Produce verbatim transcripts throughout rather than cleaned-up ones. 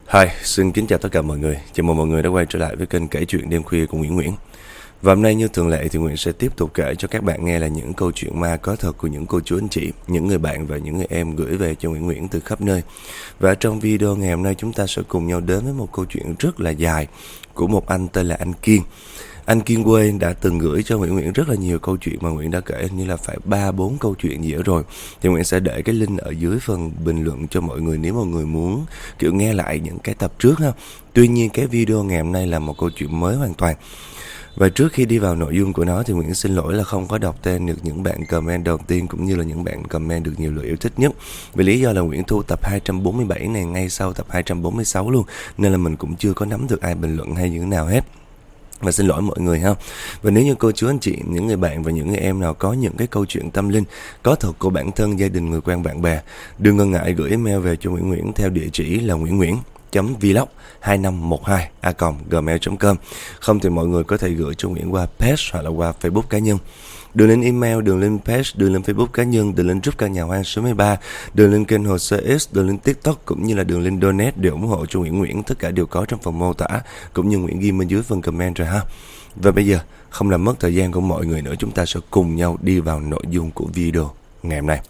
Hi, xin kính chào tất cả mọi người. Chào mừng mọi người đã quay trở lại với kênh kể chuyện đêm khuya của Nguyễn Nguyễn. Và hôm nay như thường lệ thì Nguyễn sẽ tiếp tục kể cho các bạn nghe là những câu chuyện ma có thật của những cô chú anh chị, những người bạn và những người em gửi về cho Nguyễn Nguyễn từ khắp nơi. Và trong video ngày hôm nay chúng ta sẽ cùng nhau đến với một câu chuyện rất là dài của một anh tên là anh Kiên. Anh Kiên quê đã từng gửi cho Nguyễn Nguyễn rất là nhiều câu chuyện mà Nguyễn đã kể, như là phải ba bốn câu chuyện gì đó rồi. Thì Nguyễn sẽ để cái link ở dưới phần bình luận cho mọi người nếu mọi người muốn kiểu nghe lại những cái tập trước ha. Tuy nhiên cái video ngày hôm nay là một câu chuyện mới hoàn toàn. Và trước khi đi vào nội dung của nó thì Nguyễn xin lỗi là không có đọc tên được những bạn comment đầu tiên cũng như là những bạn comment được nhiều lượt yêu thích nhất. Vì lý do là Nguyễn thu tập hai trăm bốn mươi bảy này ngay sau tập hai trăm bốn mươi sáu luôn, nên là mình cũng chưa có nắm được ai bình luận hay như thế nào hết. Và xin lỗi mọi người ha. Và nếu như cô chú anh chị, những người bạn và những người em nào có những cái câu chuyện tâm linh có thật của bản thân, gia đình, người quen, bạn bè, đừng ngần ngại gửi email về cho Nguyễn Nguyễn theo địa chỉ là nguyễn nguyễn chấm vlog hai năm một hai a còng gmail chấm com. Không thì mọi người có thể gửi cho Nguyễn qua page hoặc là qua Facebook cá nhân. Đường link email, đường link page, đường link Facebook cá nhân, đường link group căn nhà hoang số mười ba, đường link kênh Hồ Sơ X, đường link TikTok cũng như là đường link donate để ủng hộ cho Nguyễn Nguyễn, tất cả đều có trong phần mô tả cũng như Nguyễn ghi bên dưới phần comment rồi ha. Và bây giờ không làm mất thời gian của mọi người nữa, chúng ta sẽ cùng nhau đi vào nội dung của video ngày hôm nay.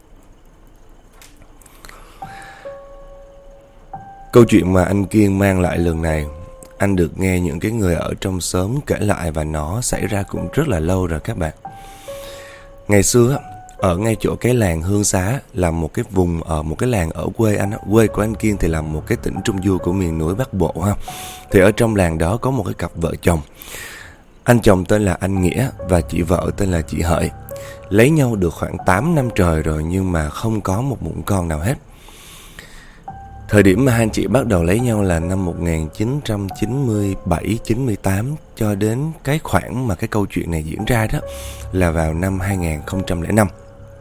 Câu chuyện mà anh Kiên mang lại lần này, anh được nghe những cái người ở trong xóm kể lại và nó xảy ra cũng rất là lâu rồi các bạn. Ngày xưa ở ngay chỗ cái làng Hương Xá là một cái vùng, ở một cái làng ở quê anh, quê của anh Kiên thì là một cái tỉnh trung du của miền núi Bắc Bộ ha. Thì ở trong làng đó có một cái cặp vợ chồng. Anh chồng tên là anh Nghĩa và chị vợ tên là chị Hợi. Lấy nhau được khoảng tám năm trời rồi nhưng mà không có một mụn con nào hết. Thời điểm mà hai anh chị bắt đầu lấy nhau là năm một nghìn chín trăm chín mươi bảy chín mươi tám, cho đến cái khoảng mà cái câu chuyện này diễn ra đó là vào năm hai nghìn không trăm lẻ năm.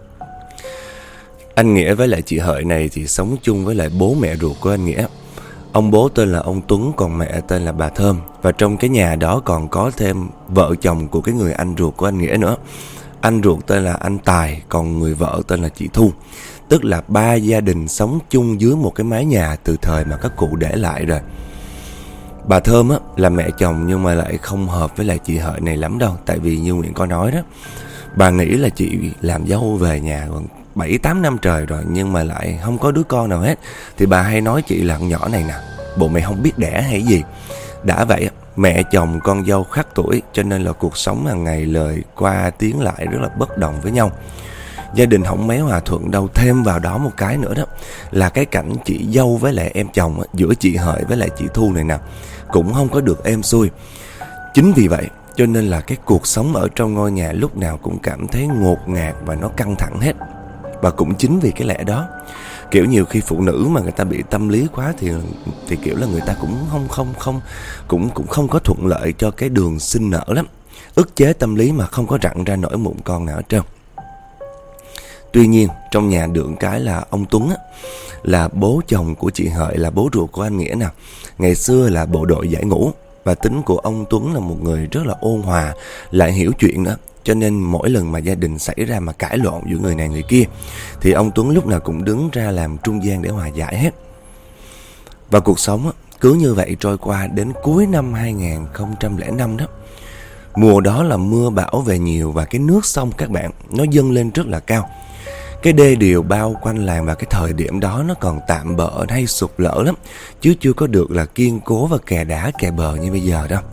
Anh Nghĩa với lại chị Hợi này thì sống chung với lại bố mẹ ruột của anh Nghĩa. Ông bố tên là ông Tuấn, còn mẹ tên là bà Thơm. Và trong cái nhà đó còn có thêm vợ chồng của cái người anh ruột của anh Nghĩa nữa. Anh ruột tên là anh Tài, còn người vợ tên là chị Thu. Tức là ba gia đình sống chung dưới một cái mái nhà từ thời mà các cụ để lại rồi. Bà Thơm á, là mẹ chồng nhưng mà lại không hợp với lại chị Hợi này lắm đâu. Tại vì như Nguyễn có nói đó, bà nghĩ là chị làm dâu về nhà còn bảy tám năm trời rồi nhưng mà lại không có đứa con nào hết. Thì bà hay nói chị là con nhỏ này nè, bộ mày không biết đẻ hay gì. Đã vậy mẹ chồng con dâu khác tuổi, cho nên là cuộc sống hàng ngày lời qua tiếng lại rất là bất đồng với nhau. Gia đình không mấy hòa thuận đâu. Thêm vào đó một cái nữa đó là cái cảnh chị dâu với lại em chồng á, giữa chị Hợi với lại chị Thu này nè, cũng không có được êm xuôi. Chính vì vậy cho nên là cái cuộc sống ở trong ngôi nhà lúc nào cũng cảm thấy ngột ngạt và nó căng thẳng hết. Và cũng chính vì cái lẽ đó, kiểu nhiều khi phụ nữ mà người ta bị tâm lý quá thì thì kiểu là người ta cũng không không không cũng cũng không có thuận lợi cho cái đường sinh nở lắm. Ức chế tâm lý mà không có rặn ra nổi mụn con nào hết trơn. Tuy nhiên trong nhà được cái là ông Tuấn á, là bố chồng của chị Hợi, là bố ruột của anh Nghĩa nào, ngày xưa là bộ đội giải ngũ. Và tính của ông Tuấn là một người rất là ôn hòa, lại hiểu chuyện nữa. Cho nên mỗi lần mà gia đình xảy ra mà cãi lộn giữa người này người kia thì ông Tuấn lúc nào cũng đứng ra làm trung gian để hòa giải hết. Và cuộc sống á, cứ như vậy trôi qua đến cuối năm hai nghìn không trăm lẻ năm đó. Mùa đó là mưa bão về nhiều và cái nước sông các bạn nó dâng lên rất là cao. Cái đê điều bao quanh làng và cái thời điểm đó nó còn tạm bợ hay sụp lở lắm, chứ chưa có được là kiên cố và kè đá kè bờ như bây giờ đâu.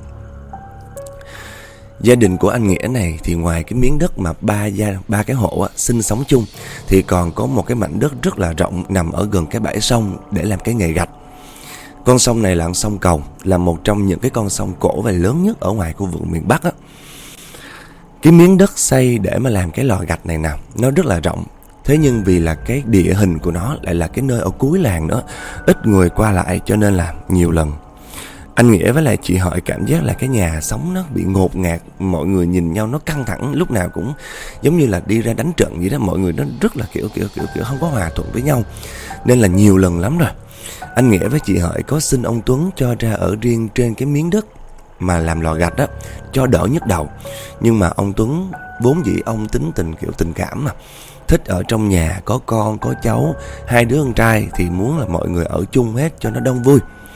Gia đình của anh Nghĩa này thì ngoài cái miếng đất mà ba gia ba cái hộ á, sinh sống chung thì còn có một cái mảnh đất rất là rộng nằm ở gần cái bãi sông để làm cái nghề gạch. Con sông này là con sông Cầu, là một trong những cái con sông cổ và lớn nhất ở ngoài khu vực miền Bắc á. Cái miếng đất xây để mà làm cái lò gạch này nào, nó rất là rộng. Thế nhưng vì là cái địa hình của nó lại là cái nơi ở cuối làng nữa, ít người qua lại, cho nên là nhiều lần anh Nghĩa với lại chị Hợi cảm giác là cái nhà sống nó bị ngột ngạt. Mọi người nhìn nhau nó căng thẳng, lúc nào cũng giống như là đi ra đánh trận vậy đó. Mọi người nó rất là kiểu kiểu kiểu kiểu không có hòa thuận với nhau. Nên là nhiều lần lắm rồi anh Nghĩa với chị Hợi có xin ông Tuấn cho ra ở riêng trên cái miếng đất mà làm lò gạch đó, cho đỡ nhức đầu. Nhưng mà ông Tuấn vốn dĩ ông tính tình kiểu tình cảm mà, thích ở trong nhà có con có cháu, hai đứa con trai thì muốn là mọi người ở chung hết cho nó đông vui.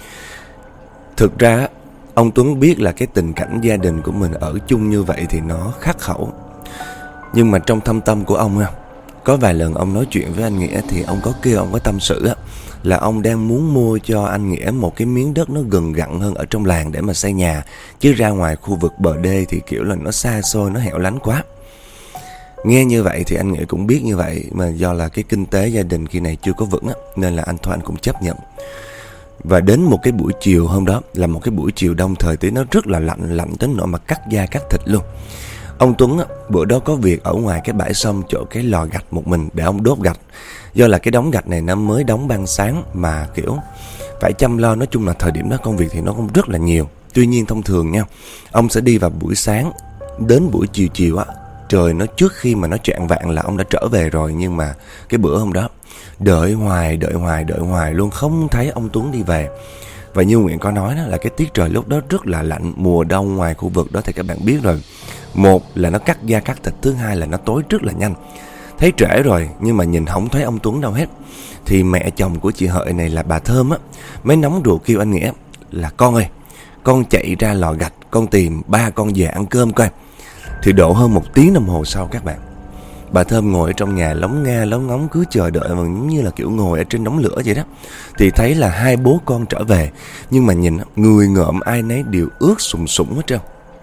Thực ra ông Tuấn biết là cái tình cảnh gia đình của mình ở chung như vậy thì nó khắc khẩu. Nhưng mà trong thâm tâm của ông, có vài lần ông nói chuyện với anh Nghĩa thì ông có kêu, ông có tâm sự là ông đang muốn mua cho anh Nghĩa một cái miếng đất nó gần gặn hơn ở trong làng để mà xây nhà. Chứ ra ngoài khu vực bờ đê thì kiểu là nó xa xôi, nó hẻo lánh quá. Nghe như vậy thì anh Nghĩa cũng biết như vậy, mà do là cái kinh tế gia đình khi này chưa có vững nên là anh thôi anh cũng chấp nhận. Và đến một cái buổi chiều hôm đó, là một cái buổi chiều đông, thời tiết nó rất là lạnh, lạnh đến nỗi mà cắt da cắt thịt luôn. Ông Tuấn bữa đó có việc ở ngoài cái bãi sông chỗ cái lò gạch một mình để ông đốt gạch. Do là cái đống gạch này nó mới đóng ban sáng mà kiểu phải chăm lo, nói chung là thời điểm đó công việc thì nó cũng rất là nhiều. Tuy nhiên thông thường nha, ông sẽ đi vào buổi sáng, đến buổi chiều chiều á, trời nó trước khi mà nó chạng vạng là ông đã trở về rồi. Nhưng mà cái bữa hôm đó đợi hoài, đợi hoài, đợi hoài luôn, không thấy ông Tuấn đi về. Và như Nguyện có nói đó, là cái tiết trời lúc đó rất là lạnh. Mùa đông ngoài khu vực đó thì các bạn biết rồi, một là nó cắt da cắt thịt, thứ hai là nó tối rất là nhanh. Thấy trễ rồi nhưng mà nhìn không thấy ông Tuấn đâu hết. Thì mẹ chồng của chị Hợi này là bà Thơm á, mới nóng ruột kêu anh Nghĩa là con ơi, con chạy ra lò gạch, con tìm ba con về ăn cơm coi. Thì độ hơn một tiếng đồng hồ sau các bạn, bà Thơm ngồi ở trong nhà lóng nga lóng ngóng cứ chờ đợi, mà như là kiểu ngồi ở trên đống lửa vậy đó. Thì thấy là hai bố con trở về, nhưng mà nhìn người ngợm ai nấy đều ướt sũng sũng hết trơn.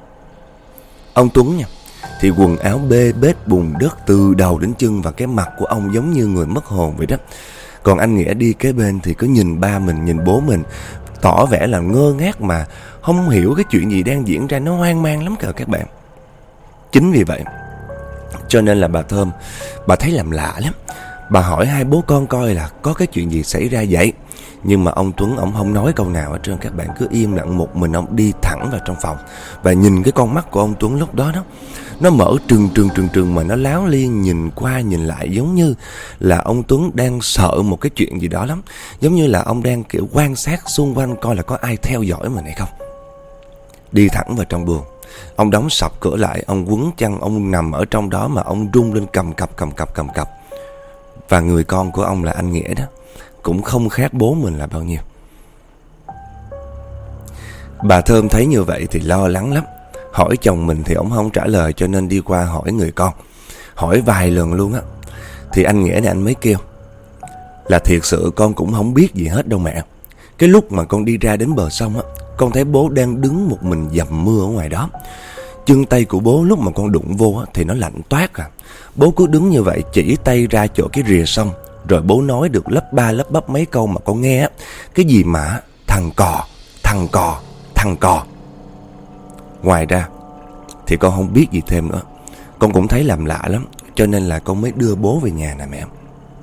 Ông Tuấn nha, thì quần áo bê bết bùn đất từ đầu đến chân, và cái mặt của ông giống như người mất hồn vậy đó. Còn anh Nghĩa đi kế bên thì cứ nhìn ba mình, nhìn bố mình, tỏ vẻ là ngơ ngác mà không hiểu cái chuyện gì đang diễn ra, nó hoang mang lắm cả các bạn. Chính vì vậy cho nên là bà Thơm, bà thấy làm lạ lắm. Bà hỏi hai bố con coi là có cái chuyện gì xảy ra vậy. Nhưng mà ông Tuấn ông không nói câu nào hết trơn. Các bạn cứ im lặng một mình ông đi thẳng vào trong phòng. Và nhìn cái con mắt của ông Tuấn lúc đó đó, nó mở trừng trừng trừng trừng mà nó láo liên, nhìn qua nhìn lại giống như là ông Tuấn đang sợ một cái chuyện gì đó lắm. Giống như là ông đang kiểu quan sát xung quanh coi là có ai theo dõi mình hay không. Đi thẳng vào trong buồng, ông đóng sập cửa lại, ông quấn chăn, ông nằm ở trong đó mà ông rung lên cầm cập cầm cập cầm cập. Và người con của ông là anh Nghĩa đó cũng không khác bố mình là bao nhiêu. Bà Thơm thấy như vậy thì lo lắng lắm. Hỏi chồng mình thì ông không trả lời, cho nên đi qua hỏi người con. Hỏi vài lần luôn á. Thì anh Nghĩa này anh mới kêu là thiệt sự con cũng không biết gì hết đâu mẹ. Cái lúc mà con đi ra đến bờ sông á, con thấy bố đang đứng một mình dầm mưa ở ngoài đó. Chân tay của bố lúc mà con đụng vô á, thì nó lạnh toát à. Bố cứ đứng như vậy chỉ tay ra chỗ cái rìa sông. Rồi bố nói được lấp ba lấp bắp mấy câu mà con nghe á. Cái gì mà thằng cò, thằng cò, thằng cò. Ngoài ra thì con không biết gì thêm nữa. Con cũng thấy làm lạ lắm, cho nên là con mới đưa bố về nhà nè mẹ.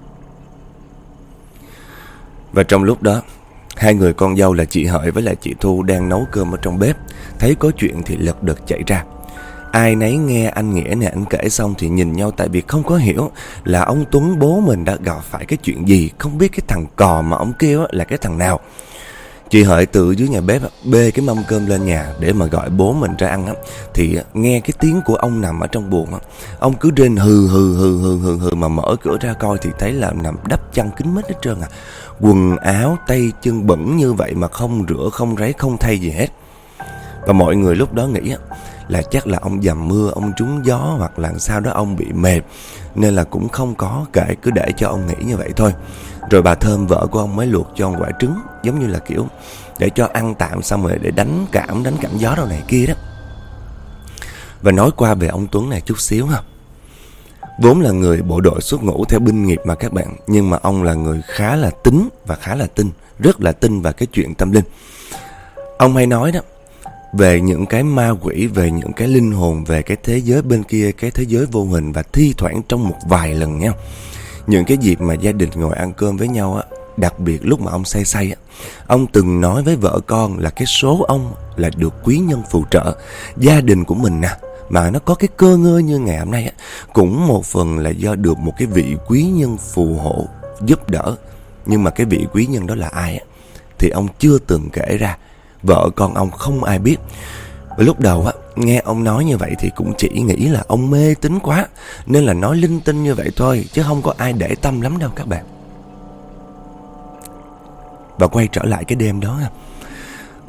Và trong lúc đó, hai người con dâu là chị Hợi với lại chị Thu đang nấu cơm ở trong bếp. Thấy có chuyện thì lật đật chạy ra. Ai nấy nghe anh Nghĩa này anh kể xong thì nhìn nhau, tại vì không có hiểu là ông Tuấn bố mình đã gặp phải cái chuyện gì. Không biết cái thằng cò mà ông kêu là cái thằng nào. Chị Hợi từ dưới nhà bếp bê cái mâm cơm lên nhà để mà gọi bố mình ra ăn á. Thì nghe cái tiếng của ông nằm ở trong buồng á, ông cứ rên hừ hừ hừ hừ hừ hừ, mà mở cửa ra coi thì thấy là nằm đắp chăn kín mít hết trơn à. Quần áo tay chân bẩn như vậy mà không rửa không ráy không thay gì hết. Và mọi người lúc đó nghĩ là chắc là ông dầm mưa, ông trúng gió, hoặc là sao đó ông bị mệt, nên là cũng không có kệ, cứ để cho ông nghĩ như vậy thôi. Rồi bà Thơm vợ của ông mới luộc cho ông quả trứng, giống như là kiểu để cho ăn tạm, xong rồi để đánh cảm đánh cảm gió đâu này kia đó. Và nói qua về ông Tuấn này chút xíu ha. Vốn là người bộ đội xuất ngũ theo binh nghiệp mà các bạn, nhưng mà ông là người khá là tín và khá là tin, rất là tin vào cái chuyện tâm linh. Ông hay nói đó về những cái ma quỷ, về những cái linh hồn, về cái thế giới bên kia, cái thế giới vô hình. Và thi thoảng trong một vài lần nha, những cái dịp mà gia đình ngồi ăn cơm với nhau á, đặc biệt lúc mà ông say say á, ông từng nói với vợ con là cái số ông là được quý nhân phù trợ. Gia đình của mình nè, mà nó có cái cơ ngơi như ngày hôm nay á, cũng một phần là do được một cái vị quý nhân phù hộ giúp đỡ. Nhưng mà cái vị quý nhân đó là ai á thì ông chưa từng kể ra. Vợ con ông không ai biết. Và lúc đầu á, nghe ông nói như vậy thì cũng chỉ nghĩ là ông mê tín quá, nên là nói linh tinh như vậy thôi, chứ không có ai để tâm lắm đâu các bạn. Và quay trở lại cái đêm đó,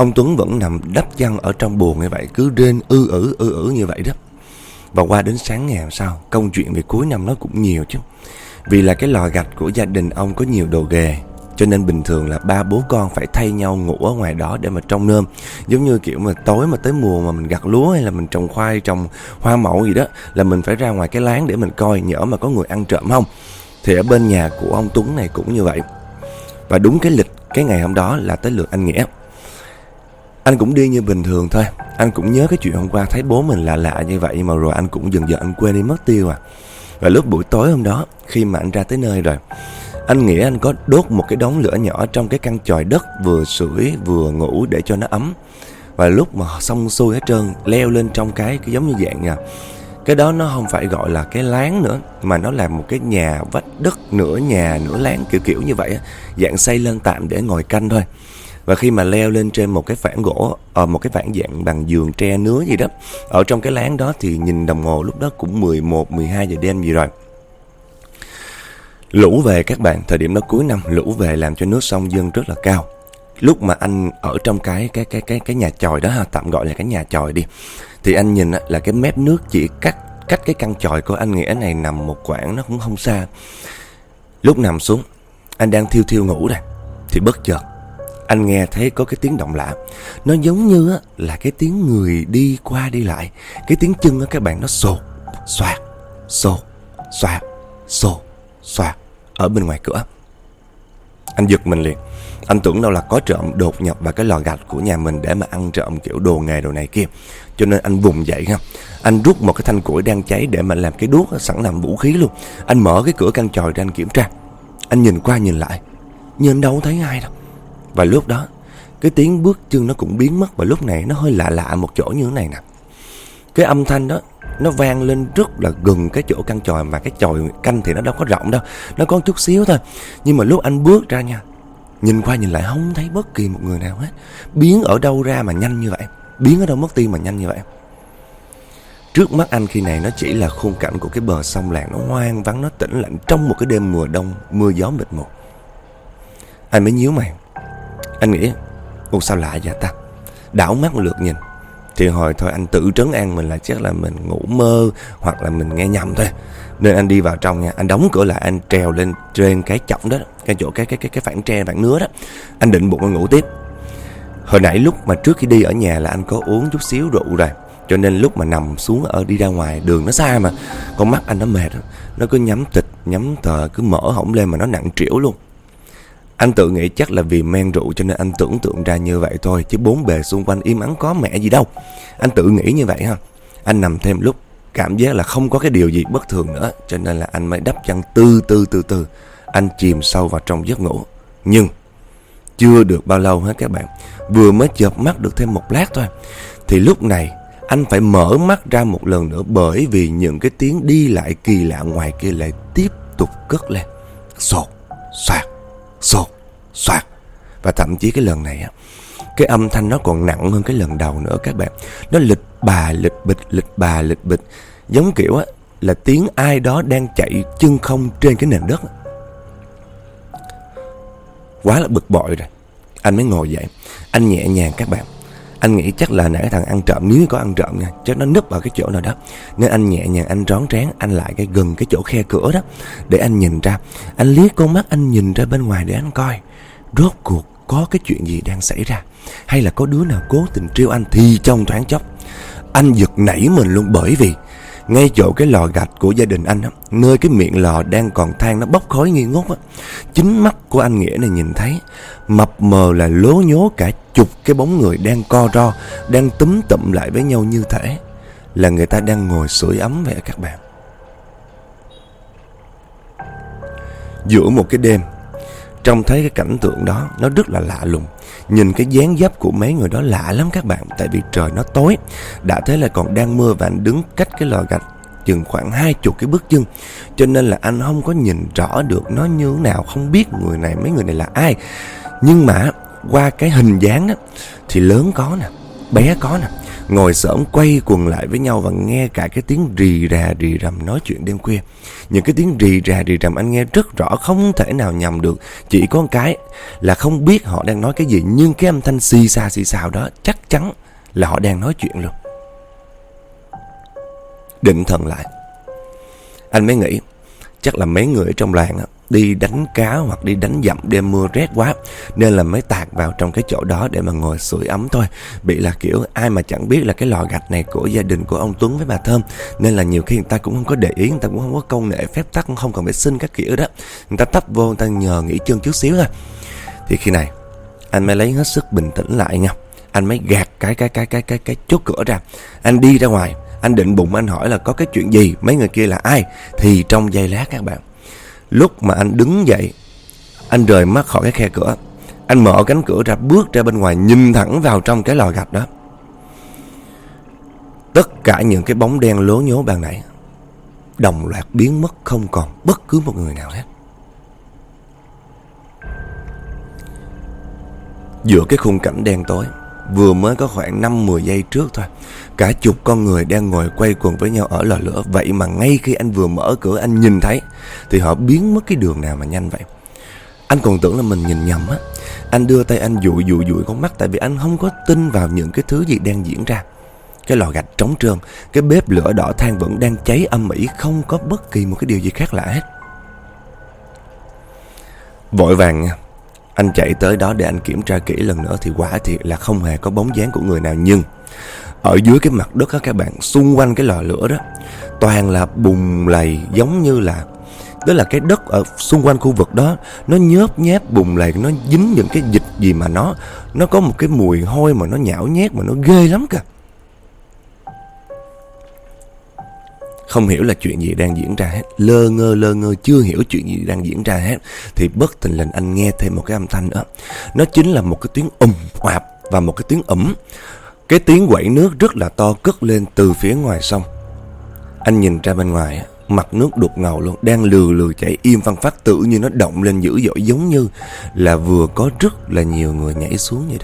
Ông Tuấn vẫn nằm đắp chăn ở trong buồng như vậy, cứ rên ư ử ư ử như vậy đó. Và qua đến sáng ngày hôm sau, công chuyện về cuối năm nó cũng nhiều chứ. Vì là cái lò gạch của gia đình ông có nhiều đồ ghề, cho nên bình thường là ba bố con phải thay nhau ngủ ở ngoài đó để mà trông nơm. Giống như kiểu mà tối mà tới mùa mà mình gặt lúa hay là mình trồng khoai, trồng hoa mậu gì đó, là mình phải ra ngoài cái láng để mình coi nhỡ mà có người ăn trộm không. Thì ở bên nhà của ông Tuấn này cũng như vậy. Và đúng cái lịch cái ngày hôm đó là tới lượt anh Nghĩa. Anh cũng đi như bình thường thôi. Anh cũng nhớ cái chuyện hôm qua thấy bố mình lạ lạ như vậy, nhưng mà rồi anh cũng dần dần anh quên đi mất tiêu à. Và lúc buổi tối hôm đó, khi mà anh ra tới nơi rồi, anh nghĩ anh có đốt một cái đống lửa nhỏ trong cái căn chòi đất, vừa sưởi vừa ngủ để cho nó ấm. Và lúc mà xong xuôi hết trơn, leo lên trong cái, cái giống như dạng nha, cái đó nó không phải gọi là cái láng nữa, mà nó là một cái nhà vách đất, nửa nhà nửa láng, kiểu kiểu như vậy, dạng xây lên tạm để ngồi canh thôi. Và khi mà leo lên trên một cái phản gỗ, ở một cái phản dạng bằng giường tre nứa gì đó, ở trong cái láng đó, thì nhìn đồng hồ lúc đó cũng mười một, mười hai giờ đêm gì rồi. Lũ về các bạn, thời điểm đó cuối năm, lũ về làm cho nước sông dâng rất là cao. Lúc mà anh ở trong cái cái cái cái cái nhà chòi đó ha, tạm gọi là cái nhà chòi đi, thì anh nhìn là cái mép nước chỉ cách cách cái căn chòi của anh Nghĩa này nằm một quãng, nó cũng không xa. Lúc nằm xuống, anh đang thiêu thiêu ngủ đây, thì bất chợt anh nghe thấy có cái tiếng động lạ. Nó giống như là cái tiếng người đi qua đi lại. Cái tiếng chân á các bạn, nó sột soạt sột soạt sột soạt ở bên ngoài cửa. Anh giật mình liền. Anh tưởng đâu là có trộm đột nhập vào cái lò gạch của nhà mình để mà ăn trộm kiểu đồ nghề đồ này kia. Cho nên anh vùng dậy ha. Anh rút một cái thanh củi đang cháy để mà làm cái đuốc, sẵn làm vũ khí luôn. Anh mở cái cửa căn chòi ra anh kiểm tra. Anh nhìn qua nhìn lại, nhưng đâu thấy ai đâu. Và lúc đó cái tiếng bước chân nó cũng biến mất. Và lúc này nó hơi lạ lạ một chỗ như thế này nè. Cái âm thanh đó nó vang lên rất là gần cái chỗ căn chòi, mà cái chòi canh thì nó đâu có rộng đâu, nó có chút xíu thôi. Nhưng mà lúc anh bước ra nha, nhìn qua nhìn lại không thấy bất kỳ một người nào hết. Biến ở đâu ra mà nhanh như vậy? Biến ở đâu mất tiêu mà nhanh như vậy? Trước mắt anh khi này nó chỉ là khung cảnh của cái bờ sông làng, nó hoang vắng, nó tĩnh lặng trong một cái đêm mùa đông mưa gió mịt mù. Anh mới nhíu mày. Anh nghĩ, ủa sao lạ vậy ta? Đảo mắt một lượt nhìn, thì hồi thôi anh tự trấn an mình là chắc là mình ngủ mơ hoặc là mình nghe nhầm thôi. Nên anh đi vào trong nha, anh đóng cửa lại, anh trèo lên trên cái chõng đó, cái chỗ cái cái cái cái phản tre phản nứa đó. Anh định bụng anh ngủ tiếp. Hồi nãy lúc mà trước khi đi ở nhà là anh có uống chút xíu rượu rồi, cho nên lúc mà nằm xuống ở đi ra ngoài đường nó xa mà, con mắt anh nó mệt, nó cứ nhắm tịch nhắm tờ, cứ mở hổng lên mà nó nặng trĩu luôn. Anh tự nghĩ chắc là vì men rượu cho nên anh tưởng tượng ra như vậy thôi, chứ bốn bề xung quanh im ắng có mẹ gì đâu. Anh tự nghĩ như vậy ha. Anh nằm thêm lúc, cảm giác là không có cái điều gì bất thường nữa, cho nên là anh mới đắp chăn từ từ từ từ. Anh chìm sâu vào trong giấc ngủ. Nhưng chưa được bao lâu hết các bạn, vừa mới chợp mắt được thêm một lát thôi, thì lúc này anh phải mở mắt ra một lần nữa, bởi vì những cái tiếng đi lại kỳ lạ ngoài kia lại tiếp tục cất lên. Sột soạt sột soạt. Và thậm chí cái lần này á, cái âm thanh nó còn nặng hơn cái lần đầu nữa các bạn. Nó lịch bà lịch bịch, lịch bà lịch bịch, giống kiểu á là tiếng ai đó đang chạy chân không trên cái nền đất. Quá là bực bội rồi. Anh mới ngồi dậy, anh nhẹ nhàng các bạn. Anh nghĩ chắc là nãy thằng ăn trộm, nếu có ăn trộm nha, chắc nó núp vào cái chỗ nào đó. Nên anh nhẹ nhàng, anh rón rén, anh lại cái gần cái chỗ khe cửa đó, để anh nhìn ra. Anh liếc con mắt, anh nhìn ra bên ngoài để anh coi rốt cuộc có cái chuyện gì đang xảy ra, hay là có đứa nào cố tình trêu anh. Thì trong thoáng chốc anh giật nảy mình luôn, bởi vì ngay chỗ cái lò gạch của gia đình anh á, nơi cái miệng lò đang còn than nó bốc khói nghi ngút á, chính mắt của anh Nghĩa này nhìn thấy mập mờ là lố nhố cả chục cái bóng người đang co ro, đang túm tụm lại với nhau, như thể là người ta đang ngồi sưởi ấm vậy các bạn. Giữa một cái đêm, trông thấy cái cảnh tượng đó nó rất là lạ lùng. Nhìn cái dáng dấp của mấy người đó lạ lắm các bạn. Tại vì trời nó tối, đã thế là còn đang mưa, và anh đứng cách cái lò gạch chừng khoảng hai chục cái bước chân, cho nên là anh không có nhìn rõ được nó như thế nào, không biết người này, mấy người này là ai. Nhưng mà qua cái hình dáng đó thì lớn có nè, bé có nè, ngồi xổm quay quần lại với nhau và nghe cả cái tiếng rì rà rì rầm nói chuyện đêm khuya. Những cái tiếng rì rà rì rầm anh nghe rất rõ, không thể nào nhầm được. Chỉ có một cái là không biết họ đang nói cái gì, nhưng cái âm thanh xì xà xì xào đó chắc chắn là họ đang nói chuyện luôn. Định thần lại, anh mới nghĩ chắc là mấy người ở trong làng á, đi đánh cá hoặc đi đánh dặm đêm mưa rét quá, nên là mới tạt vào trong cái chỗ đó để mà ngồi sưởi ấm thôi. Bị là kiểu ai mà chẳng biết là cái lò gạch này của gia đình của ông Tuấn với bà Thơm, nên là nhiều khi người ta cũng không có để ý, người ta cũng không có công nghệ phép tắc, cũng không cần vệ sinh các kiểu đó. Người ta tấp vô, người ta nhờ nghỉ chân chút xíu thôi. Thì khi này anh mới lấy hết sức bình tĩnh lại nha. Anh mới gạt cái cái cái cái cái cái chốt cửa ra. Anh đi ra ngoài, anh định bụng anh hỏi là có cái chuyện gì, mấy người kia là ai. Thì trong giây lát các bạn, lúc mà anh đứng dậy, anh rời mắt khỏi cái khe cửa, anh mở cánh cửa ra, bước ra bên ngoài, nhìn thẳng vào trong cái lò gạch đó. Tất cả những cái bóng đen lố nhố ban nãy đồng loạt biến mất, không còn bất cứ một người nào hết. Giữa cái khung cảnh đen tối, vừa mới có khoảng năm mười giây trước thôi, cả chục con người đang ngồi quay quần với nhau ở lò lửa. Vậy mà ngay khi anh vừa mở cửa anh nhìn thấy thì họ biến mất cái đường nào mà nhanh vậy. Anh còn tưởng là mình nhìn nhầm á. Anh đưa tay anh dụi dụi dụi con mắt, tại vì anh không có tin vào những cái thứ gì đang diễn ra. Cái lò gạch trống trơn, cái bếp lửa đỏ than vẫn đang cháy âm ỉ, không có bất kỳ một cái điều gì khác lạ hết. Vội vàng nha, anh chạy tới đó để anh kiểm tra kỹ lần nữa thì quả thiệt là không hề có bóng dáng của người nào. Nhưng ở dưới cái mặt đất á các bạn, xung quanh cái lò lửa đó toàn là bùn lầy, giống như là đó là cái đất ở xung quanh khu vực đó nó nhớp nháp bùn lầy, nó dính những cái dịch gì mà nó nó có một cái mùi hôi mà nó nhão nhét, mà nó ghê lắm kìa. Không hiểu là chuyện gì đang diễn ra hết, lơ ngơ lơ ngơ chưa hiểu chuyện gì đang diễn ra hết, thì bất thình lình anh nghe thêm một cái âm thanh nữa. Nó chính là một cái tiếng ùm oạp và một cái tiếng ẩm. Cái tiếng quẩy nước rất là to cất lên từ phía ngoài sông. Anh nhìn ra bên ngoài, mặt nước đục ngầu luôn, đang lừ lừ chảy im phăng phắc, tự nhiên nó động lên dữ dội, giống như là vừa có rất là nhiều người nhảy xuống vậy đó.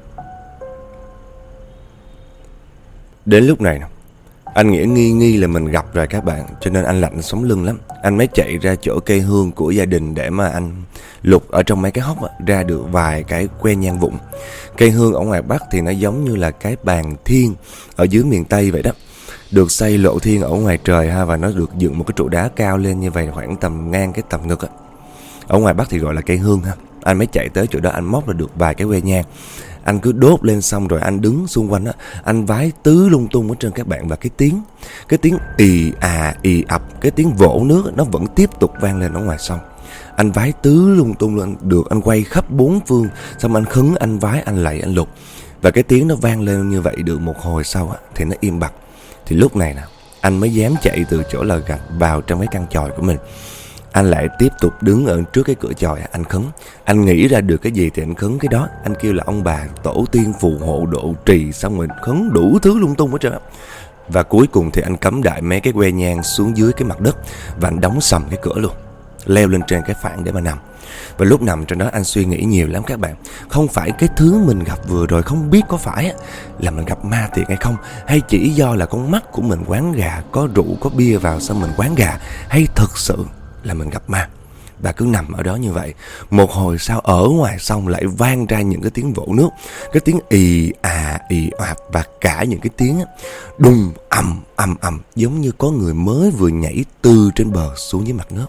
Đến lúc này nè, anh nghĩ nghi nghi là mình gặp rồi các bạn, cho nên anh lạnh sống lưng lắm. Anh mới chạy ra chỗ cây hương của gia đình để mà anh lục ở trong mấy cái hốc á, ra được vài cái que nhang vụn. Cây hương ở ngoài Bắc thì nó giống như là cái bàn thiên ở dưới miền Tây vậy đó, được xây lộ thiên ở ngoài trời ha, và nó được dựng một cái trụ đá cao lên như vậy, khoảng tầm ngang cái tầm ngực á. Ở ngoài Bắc thì gọi là cây hương ha. Anh mới chạy tới chỗ đó, anh móc ra được vài cái que nhang. Anh cứ đốt lên, xong rồi anh đứng xung quanh á, anh vái tứ lung tung ở trên các bạn. Và cái tiếng Cái tiếng ì à ì ập, cái tiếng vỗ nước nó vẫn tiếp tục vang lên ở ngoài sông. Anh vái tứ lung tung lên được, anh quay khắp bốn phương, xong anh khấn, anh vái, anh lạy, anh lục. Và cái tiếng nó vang lên như vậy được một hồi sau á, thì nó im bặt. Thì lúc này nè, anh mới dám chạy từ chỗ lò gạch vào trong cái căn chòi của mình. Anh lại tiếp tục đứng ở trước cái cửa chòi, anh khấn. Anh nghĩ ra được cái gì thì anh khấn cái đó. Anh kêu là ông bà tổ tiên phù hộ độ trì, xong rồi khấn đủ thứ lung tung hết trơn. Và cuối cùng thì anh cắm đại mấy cái que nhang xuống dưới cái mặt đất, và anh đóng sầm cái cửa luôn, leo lên trên cái phản để mà nằm. Và lúc nằm trên đó anh suy nghĩ nhiều lắm các bạn. Không phải cái thứ mình gặp vừa rồi, không biết có phải là mình gặp ma thiệt hay không, hay chỉ do là con mắt của mình quán gà, có rượu có bia vào xong mình quán gà, hay thực sự là mình gặp ma. Và cứ nằm ở đó như vậy, một hồi sau ở ngoài sông lại vang ra những cái tiếng vỗ nước, cái tiếng ì à ì oạp, và cả những cái tiếng đùng ầm ầm ầm, giống như có người mới vừa nhảy từ trên bờ xuống dưới mặt nước.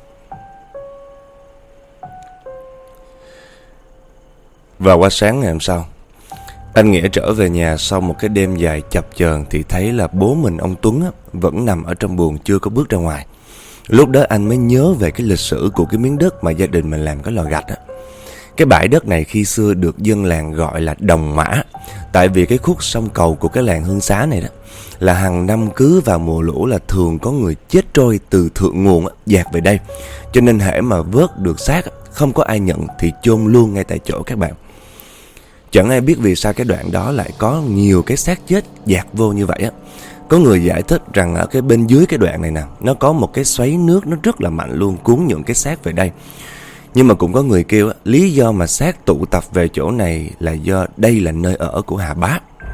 Và qua sáng ngày hôm sau, anh Nghĩa trở về nhà sau một cái đêm dài chập chờn thì thấy là bố mình, ông Tuấn á, vẫn nằm ở trong buồng chưa có bước ra ngoài. Lúc đó anh mới nhớ về cái lịch sử của cái miếng đất mà gia đình mình làm cái lò gạch á. Cái bãi đất này khi xưa được dân làng gọi là Đồng Mã, tại vì cái khúc sông cầu của cái làng Hương Xá này đó là hàng năm cứ vào mùa lũ là thường có người chết trôi từ thượng nguồn á, dạt về đây. Cho nên hễ mà vớt được xác không có ai nhận thì chôn luôn ngay tại chỗ các bạn. Chẳng ai biết vì sao cái đoạn đó lại có nhiều cái xác chết dạt vô như vậy á. Có người giải thích rằng ở cái bên dưới cái đoạn này nè, nó có một cái xoáy nước nó rất là mạnh luôn, cuốn những cái xác về đây. Nhưng mà cũng có người kêu á, lý do mà xác tụ tập về chỗ này là do đây là nơi ở của Hà Bá.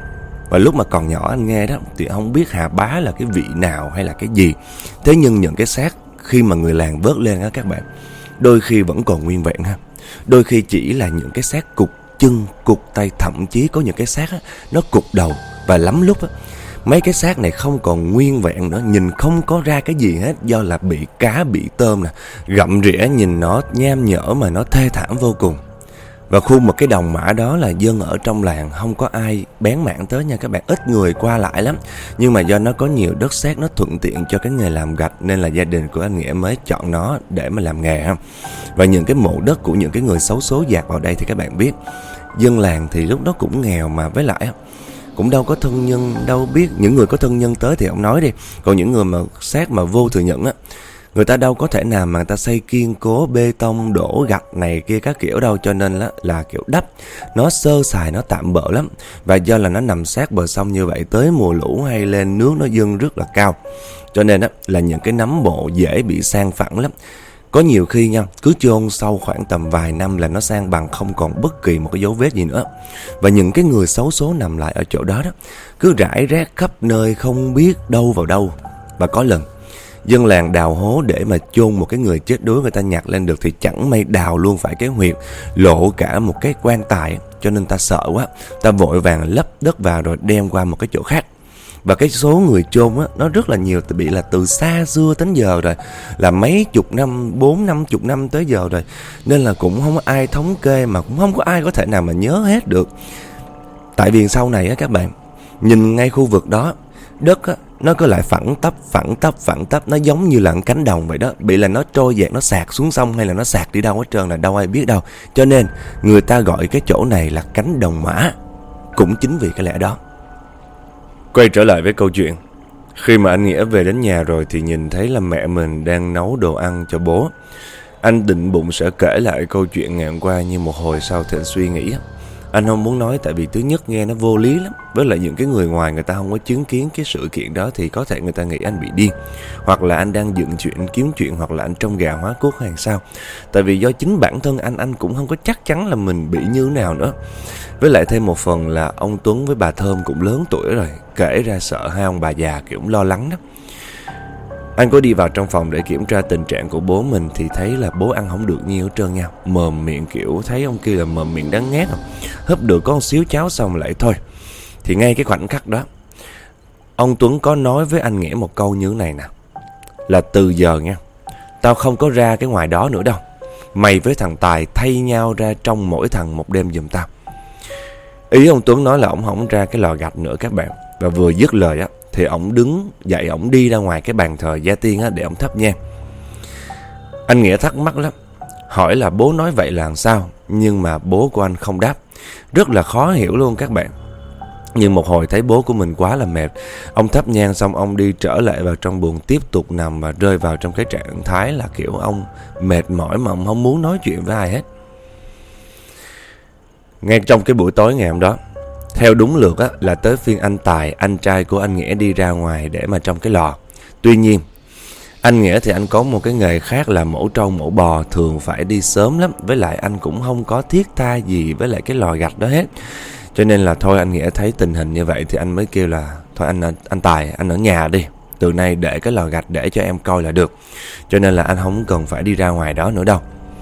Và lúc mà còn nhỏ anh nghe đó thì không biết hà bá là cái vị nào hay là cái gì. Thế nhưng những cái xác khi mà người làng vớt lên á các bạn, đôi khi vẫn còn nguyên vẹn ha. Đôi khi chỉ là những cái xác cục chân, cục tay, thậm chí có những cái xác á, nó cục đầu. Và lắm lúc á, mấy cái xác này không còn nguyên vẹn nữa, nhìn không có ra cái gì hết, do là bị cá, bị tôm nè gặm rỉa, nhìn nó nham nhở mà nó thê thảm vô cùng. Và khu một cái đồng mã đó là dân ở trong làng không có ai bén mảng tới nha các bạn, ít người qua lại lắm. Nhưng mà do nó có nhiều đất sét, nó thuận tiện cho cái nghề làm gạch, nên là gia đình của anh Nghĩa mới chọn nó để mà làm nghề ha. Và những cái mộ đất của những cái người xấu số dạt vào đây thì các bạn biết, dân làng thì lúc đó cũng nghèo, mà với lại cũng đâu có thân nhân, đâu biết những người có thân nhân tới thì ông nói đi. Còn những người mà xác mà vô thừa nhận á, người ta đâu có thể nào mà người ta xây kiên cố bê tông đổ gạch này kia các kiểu đâu, cho nên là, là kiểu đắp nó sơ sài, nó tạm bợ lắm. Và do là nó nằm sát bờ sông như vậy, tới mùa lũ hay lên nước nó dâng rất là cao, cho nên á, là những cái nấm mộ dễ bị san phẳng lắm. Có nhiều khi nha, cứ chôn sau khoảng tầm vài năm là nó san bằng, không còn bất kỳ một cái dấu vết gì nữa. Và những cái người xấu số nằm lại ở chỗ đó đó, cứ rải rác khắp nơi không biết đâu vào đâu. Và có lần dân làng đào hố để mà chôn một cái người chết đuối, người ta nhặt lên được thì chẳng may đào luôn phải cái huyệt, lộ cả một cái quan tài. Cho nên ta sợ quá, ta vội vàng lấp đất vào rồi đem qua một cái chỗ khác. Và cái số người chôn á, nó rất là nhiều, bị là từ xa xưa đến giờ rồi, là mấy chục năm, bốn năm chục năm tới giờ rồi. Nên là cũng không có ai thống kê, mà cũng không có ai có thể nào mà nhớ hết được. Tại vì sau này á các bạn, nhìn ngay khu vực đó, đất á, nó cứ lại phẳng tấp, phẳng tấp, phẳng tấp. Nó giống như là cánh đồng vậy đó. Bị là nó trôi dạt, nó sạt xuống sông hay là nó sạt đi đâu hết trơn là đâu ai biết đâu. Cho nên người ta gọi cái chỗ này là cánh đồng mã. Cũng chính vì cái lẽ đó. Quay trở lại với câu chuyện. Khi mà anh Nghĩa về đến nhà rồi thì nhìn thấy là mẹ mình đang nấu đồ ăn cho bố. Anh định bụng sẽ kể lại câu chuyện ngày hôm qua, nhưng một hồi sau thì anh suy nghĩ. Anh không muốn nói, tại vì thứ nhất nghe nó vô lý lắm. Với lại những cái người ngoài người ta không có chứng kiến cái sự kiện đó thì có thể người ta nghĩ anh bị điên, hoặc là anh đang dựng chuyện, kiếm chuyện, hoặc là anh trông gà hóa cốt hay sao. Tại vì do chính bản thân anh, anh cũng không có chắc chắn là mình bị như nào nữa. Với lại thêm một phần là ông Tuấn với bà Thơm cũng lớn tuổi rồi, kể ra sợ hai ông bà già kiểu cũng lo lắng đó. Anh có đi vào trong phòng để kiểm tra tình trạng của bố mình thì thấy là bố ăn không được nhiều hết trơn nha. Mồm miệng kiểu thấy ông kia là mồm miệng đắng ngát, húp được có một xíu cháo xong lại thôi. Thì ngay cái khoảnh khắc đó, ông Tuấn có nói với anh Nghĩa một câu như thế này nè, là từ giờ nha, tao không có ra cái ngoài đó nữa đâu. Mày với thằng Tài thay nhau ra trong mỗi thằng một đêm giùm tao. Ý ông Tuấn nói là ổng không ra cái lò gạch nữa các bạn. Và vừa dứt lời á thì ổng đứng dậy, ổng đi ra ngoài cái bàn thờ gia tiên á để ổng thắp nhang. Anh Nghĩa thắc mắc lắm, hỏi là bố nói vậy là làm sao, nhưng mà bố của anh không đáp. Rất là khó hiểu luôn các bạn. Nhưng một hồi thấy bố của mình quá là mệt, ông thắp nhang xong ông đi trở lại vào trong buồng, tiếp tục nằm và rơi vào trong cái trạng thái là kiểu ông mệt mỏi mà ông không muốn nói chuyện với ai hết. Ngay trong cái buổi tối ngày hôm đó, theo đúng lượt á, là tới phiên anh Tài, anh trai của anh Nghĩa đi ra ngoài để mà trong cái lò. Tuy nhiên, anh Nghĩa thì anh có một cái nghề khác là mổ trâu mổ bò, thường phải đi sớm lắm. Với lại anh cũng không có thiết tha gì với lại cái lò gạch đó hết. Cho nên là thôi anh Nghĩa thấy tình hình như vậy thì anh mới kêu là thôi anh anh Tài, anh ở nhà đi. Từ nay để cái lò gạch để cho em coi là được. Cho nên là anh không cần phải đi ra ngoài đó nữa đâu.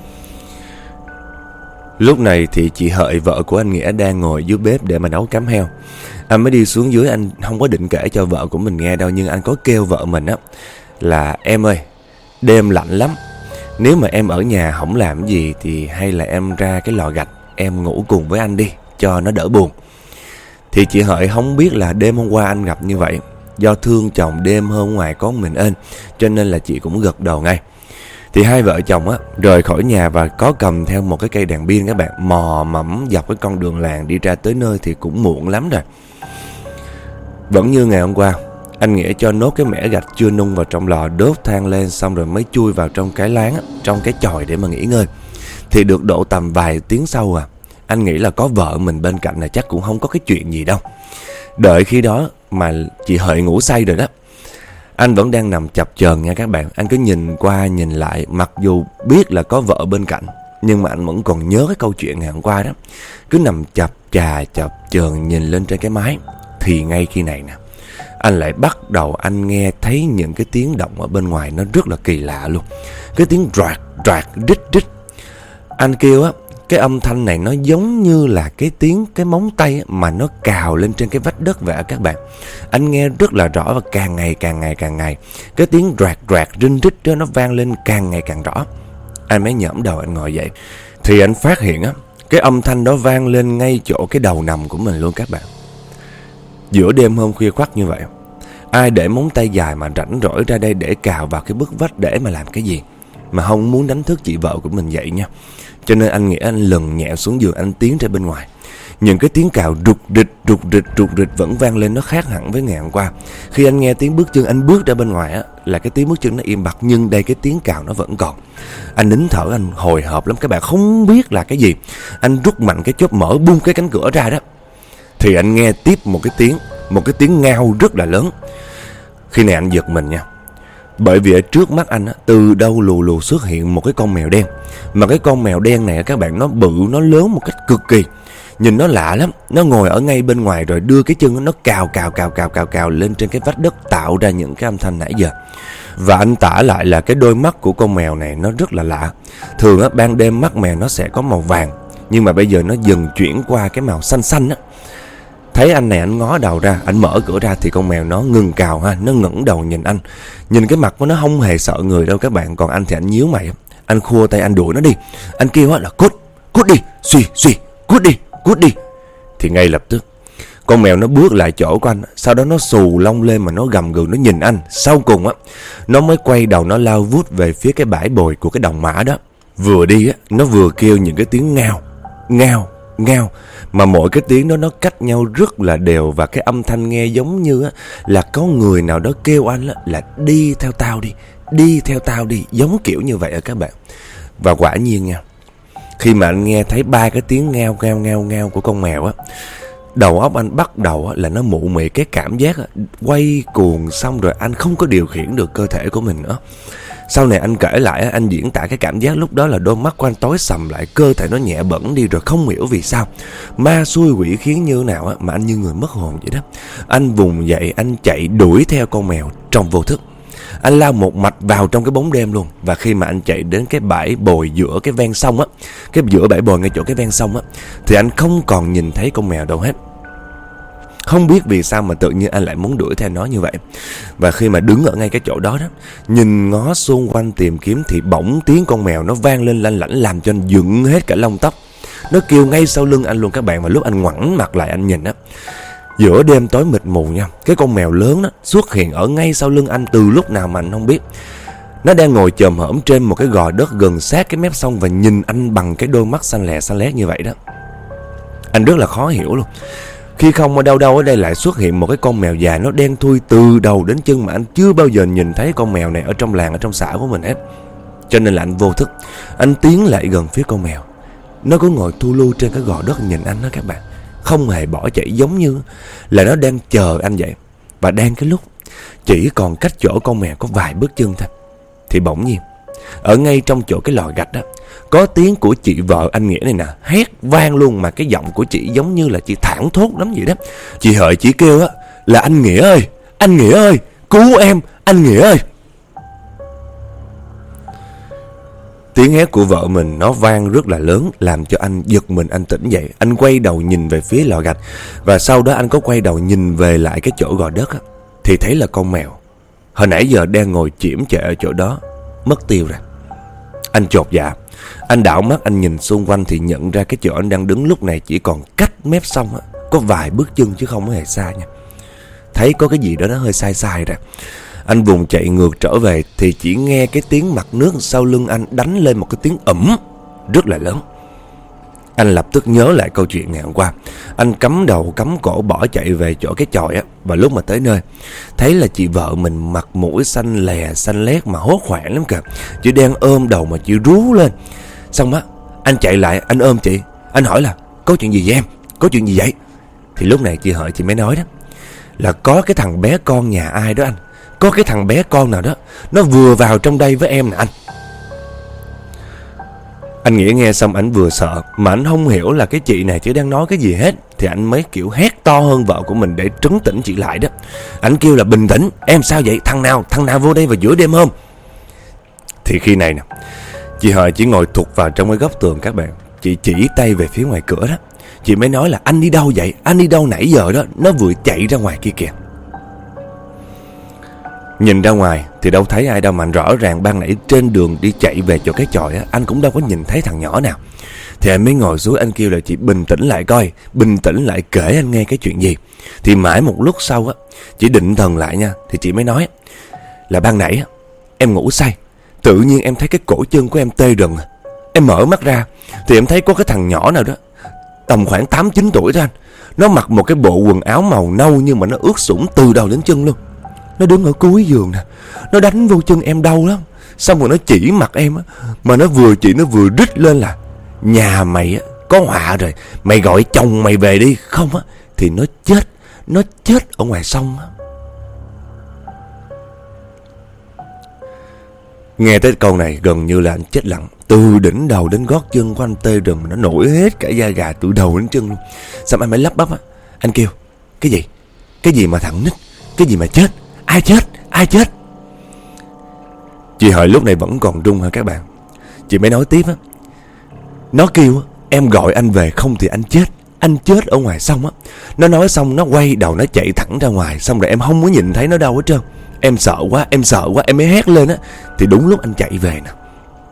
Lúc này thì chị Hợi, vợ của anh Nghĩa, đang ngồi dưới bếp để mà nấu cám heo. Anh mới đi xuống dưới, anh không có định kể cho vợ của mình nghe đâu, nhưng anh có kêu vợ mình á là em ơi, đêm lạnh lắm, nếu mà em ở nhà không làm gì thì hay là em ra cái lò gạch em ngủ cùng với anh đi cho nó đỡ buồn. Thì chị Hợi không biết là đêm hôm qua anh gặp như vậy, do thương chồng đêm hôm ngoài có mình ên, cho nên là chị cũng gật đầu ngay. Thì hai vợ chồng á rời khỏi nhà và có cầm theo một cái cây đèn pin các bạn, mò mẫm dọc cái con đường làng đi ra tới nơi thì cũng muộn lắm rồi. Vẫn như ngày hôm qua, anh Nghĩa cho nốt cái mẻ gạch chưa nung vào trong lò, đốt than lên xong rồi mới chui vào trong cái láng, trong cái chòi để mà nghỉ ngơi. Thì được độ tầm vài tiếng sau à, anh nghĩ là có vợ mình bên cạnh là chắc cũng không có cái chuyện gì đâu. Đợi khi đó mà chị Hợi ngủ say rồi đó, anh vẫn đang nằm chập chờn nha các bạn. Anh cứ nhìn qua nhìn lại, mặc dù biết là có vợ bên cạnh, nhưng mà anh vẫn còn nhớ cái câu chuyện ngày hôm qua đó. Cứ nằm chập chà chập chờn nhìn lên trên cái mái, Thì ngay khi này nè, anh lại bắt đầu anh nghe thấy những cái tiếng động ở bên ngoài nó rất là kỳ lạ luôn. Cái tiếng roạt roạt rít rít. Anh kêu á, cái âm thanh này nó giống như là cái tiếng cái móng tay mà nó cào lên trên cái vách đất vậy các bạn. Anh nghe rất là rõ, và càng ngày càng ngày càng ngày cái tiếng roạt roạt rinh rít đó nó vang lên càng ngày càng rõ. Anh mới nhõm đầu anh ngồi dậy, thì anh phát hiện á, cái âm thanh đó vang lên ngay chỗ cái đầu nằm của mình luôn các bạn. Giữa đêm hôm khuya khoắt như vậy, ai để móng tay dài mà rảnh rỗi ra đây để cào vào cái bức vách để mà làm cái gì, mà không muốn đánh thức chị vợ của mình dậy nha. Cho nên anh nghĩ anh lừng nhẹ xuống giường, anh tiến ra bên ngoài. Những cái tiếng cào rụt rịch rụt rịch rụt rịch vẫn vang lên, nó khác hẳn với ngày hôm qua. Khi anh nghe tiếng bước chân, anh bước ra bên ngoài á, là cái tiếng bước chân nó im bặt, nhưng đây cái tiếng cào nó vẫn còn. Anh nín thở, anh hồi hộp lắm các bạn, không biết là cái gì. Anh rút mạnh cái chốt mở, bung cái cánh cửa ra đó, thì anh nghe tiếp một cái tiếng, một cái tiếng ngao rất là lớn. Khi này anh giật mình nha, bởi vì ở trước mắt anh á, từ đâu lù lù xuất hiện một cái con mèo đen. Mà cái con mèo đen này các bạn, nó bự, nó lớn một cách cực kỳ. Nhìn nó lạ lắm. Nó ngồi ở ngay bên ngoài rồi đưa cái chân nó cào cào cào cào cào cào lên trên cái vách đất, tạo ra những cái âm thanh nãy giờ. Và anh tả lại là cái đôi mắt của con mèo này nó rất là lạ. Thường á, ban đêm mắt mèo nó sẽ có màu vàng, nhưng mà bây giờ nó dần chuyển qua cái màu xanh xanh á. Thấy anh này, anh ngó đầu ra, anh mở cửa ra thì con mèo nó ngừng cào ha, nó ngẩng đầu nhìn anh. Nhìn cái mặt của nó không hề sợ người đâu các bạn. Còn anh thì anh nhíu mày, anh khua tay anh đuổi nó đi. Anh kêu là cút, cút đi, suy suy, cút đi, cút đi. Thì ngay lập tức con mèo nó bước lại chỗ của anh, sau đó nó xù lông lên mà nó gầm gừ, nó nhìn anh. Sau cùng á, nó mới quay đầu, nó lao vút về phía cái bãi bồi của cái đồng mã đó. Vừa đi á, nó vừa kêu những cái tiếng ngao, ngao, ngao, mà mỗi cái tiếng đó nó cách nhau rất là đều. Và cái âm thanh nghe giống như á, là có người nào đó kêu anh á, là đi theo tao đi, đi theo tao đi, giống kiểu như vậy á các bạn. Và quả nhiên nha, khi mà anh nghe thấy ba cái tiếng ngao ngao ngao ngao của con mèo á, đầu óc anh bắt đầu á, là nó mụ mị, cái cảm giác á, quay cuồng, xong rồi anh không có điều khiển được cơ thể của mình nữa. Sau này anh kể lại, anh diễn tả cái cảm giác lúc đó là đôi mắt của anh tối sầm lại, cơ thể nó nhẹ bẫng đi, rồi không hiểu vì sao, ma xui quỷ khiến như nào á, mà anh như người mất hồn vậy đó. Anh vùng dậy, anh chạy đuổi theo con mèo trong vô thức. Anh lao một mạch vào trong cái bóng đêm luôn. Và khi mà anh chạy đến cái bãi bồi giữa cái ven sông á, cái giữa bãi bồi ngay chỗ cái ven sông á, thì anh không còn nhìn thấy con mèo đâu hết. Không biết vì sao mà tự nhiên anh lại muốn đuổi theo nó như vậy. Và khi mà đứng ở ngay cái chỗ đó đó, nhìn ngó xung quanh tìm kiếm, thì bỗng tiếng con mèo nó vang lên lanh lảnh, làm cho anh dựng hết cả lông tóc. Nó kêu ngay sau lưng anh luôn các bạn. Và lúc anh ngoảnh mặt lại anh nhìn á, giữa đêm tối mịt mù nha, cái con mèo lớn đó xuất hiện ở ngay sau lưng anh từ lúc nào mà anh không biết. Nó đang ngồi chồm hổm trên một cái gò đất gần sát cái mép sông và nhìn anh bằng cái đôi mắt xanh lè xanh lét như vậy đó. Anh rất là khó hiểu luôn. Khi không, ở đâu đâu ở đây lại xuất hiện một cái con mèo dài, nó đen thui từ đầu đến chân, mà anh chưa bao giờ nhìn thấy con mèo này ở trong làng, ở trong xã của mình hết. Cho nên là anh vô thức, anh tiến lại gần phía con mèo. Nó cứ ngồi thu lu trên cái gò đất nhìn anh đó các bạn, không hề bỏ chạy, giống như là nó đang chờ anh vậy. Và đang cái lúc chỉ còn cách chỗ con mèo có vài bước chân thôi, thì bỗng nhiên ở ngay trong chỗ cái lò gạch đó, có tiếng của chị vợ anh Nghĩa này nè, hét vang luôn. Mà cái giọng của chị giống như là chị thảng thốt lắm vậy đó. Chị Hợi chỉ kêu á là anh Nghĩa ơi, anh Nghĩa ơi, cứu em, anh Nghĩa ơi. Tiếng hét của vợ mình nó vang rất là lớn, làm cho anh giật mình, anh tỉnh dậy. Anh quay đầu nhìn về phía lò gạch, và sau đó anh có quay đầu nhìn về lại cái chỗ gò đất á, thì thấy là con mèo hồi nãy giờ đang ngồi chiếm chệ ở chỗ đó mất tiêu rồi. Anh chột dạ, anh đảo mắt anh nhìn xung quanh thì nhận ra cái chỗ anh đang đứng lúc này chỉ còn cách mép sông á, có vài bước chân chứ không hề xa nha. Thấy có cái gì đó nó hơi sai sai rồi. Anh vùng chạy ngược trở về thì chỉ nghe cái tiếng mặt nước sau lưng anh đánh lên một cái tiếng ẩm rất là lớn. Anh lập tức nhớ lại câu chuyện ngày hôm qua. Anh cắm đầu cắm cổ bỏ chạy về chỗ cái chòi á. Và lúc mà tới nơi, thấy là chị vợ mình mặt mũi xanh lè xanh lét mà hốt hoảng lắm kìa. Chị đang ôm đầu mà chị rú lên. Xong á, anh chạy lại, anh ôm chị. Anh hỏi là có chuyện gì vậy em, có chuyện gì vậy? Thì lúc này chị Hợi chị mới nói đó là có cái thằng bé con nhà ai đó anh, có cái thằng bé con nào đó, nó vừa vào trong đây với em nè anh. Anh Nghĩa nghe xong ảnh vừa sợ, mà anh không hiểu là cái chị này chỉ đang nói cái gì hết. thì anh mới kiểu hét to hơn vợ của mình để trấn tĩnh chị lại đó. Anh kêu là bình tĩnh, em sao vậy, thằng nào, thằng nào vô đây vào giữa đêm hôm. Thì khi này nè, chị Hợi chỉ ngồi thụt vào trong cái góc tường các bạn. Chị chỉ tay về phía ngoài cửa đó. Chị mới nói là anh đi đâu vậy, anh đi đâu nãy giờ đó, nó vừa chạy ra ngoài kia kìa. Nhìn ra ngoài thì đâu thấy ai đâu, mà rõ ràng ban nãy trên đường đi chạy về chỗ cái chòi á, anh cũng đâu có nhìn thấy thằng nhỏ nào. Thì anh mới ngồi xuống, anh kêu là chị bình tĩnh lại coi, bình tĩnh lại kể anh nghe cái chuyện gì. Thì mãi một lúc sau á, chị định thần lại nha, thì chị mới nói là ban nãy á, em ngủ say, tự nhiên em thấy cái cổ chân của em tê rần. Em mở mắt ra thì em thấy có cái thằng nhỏ nào đó tầm khoảng tám chín tuổi thôi anh. Nó mặc một cái bộ quần áo màu nâu nhưng mà nó ướt sũng từ đầu đến chân luôn. Nó đứng ở cuối giường nè, nó đánh vô chân em đau lắm. Xong rồi nó chỉ mặt em á, mà nó vừa chỉ nó vừa rít lên là nhà mày á có họa rồi, mày gọi chồng mày về đi, không á thì nó chết, nó chết ở ngoài sông á. Nghe tới câu này gần như là anh chết lặng. Từ đỉnh đầu đến gót chân của anh tê rần, nó nổi hết cả da gà từ đầu đến chân luôn. Xong anh mới lắp bắp á, anh kêu cái gì, cái gì mà thằng nít, cái gì mà chết, ai chết, ai chết. Chị Hợi lúc này vẫn còn run hả các bạn. Chị mới nói tiếp á, nó kêu em gọi anh về không thì anh chết, anh chết ở ngoài sông á. Nó nói xong nó quay đầu nó chạy thẳng ra ngoài. Xong rồi em không có nhìn thấy nó đâu hết trơn. Em sợ quá, em sợ quá, em mới hét lên á. Thì đúng lúc anh chạy về nè.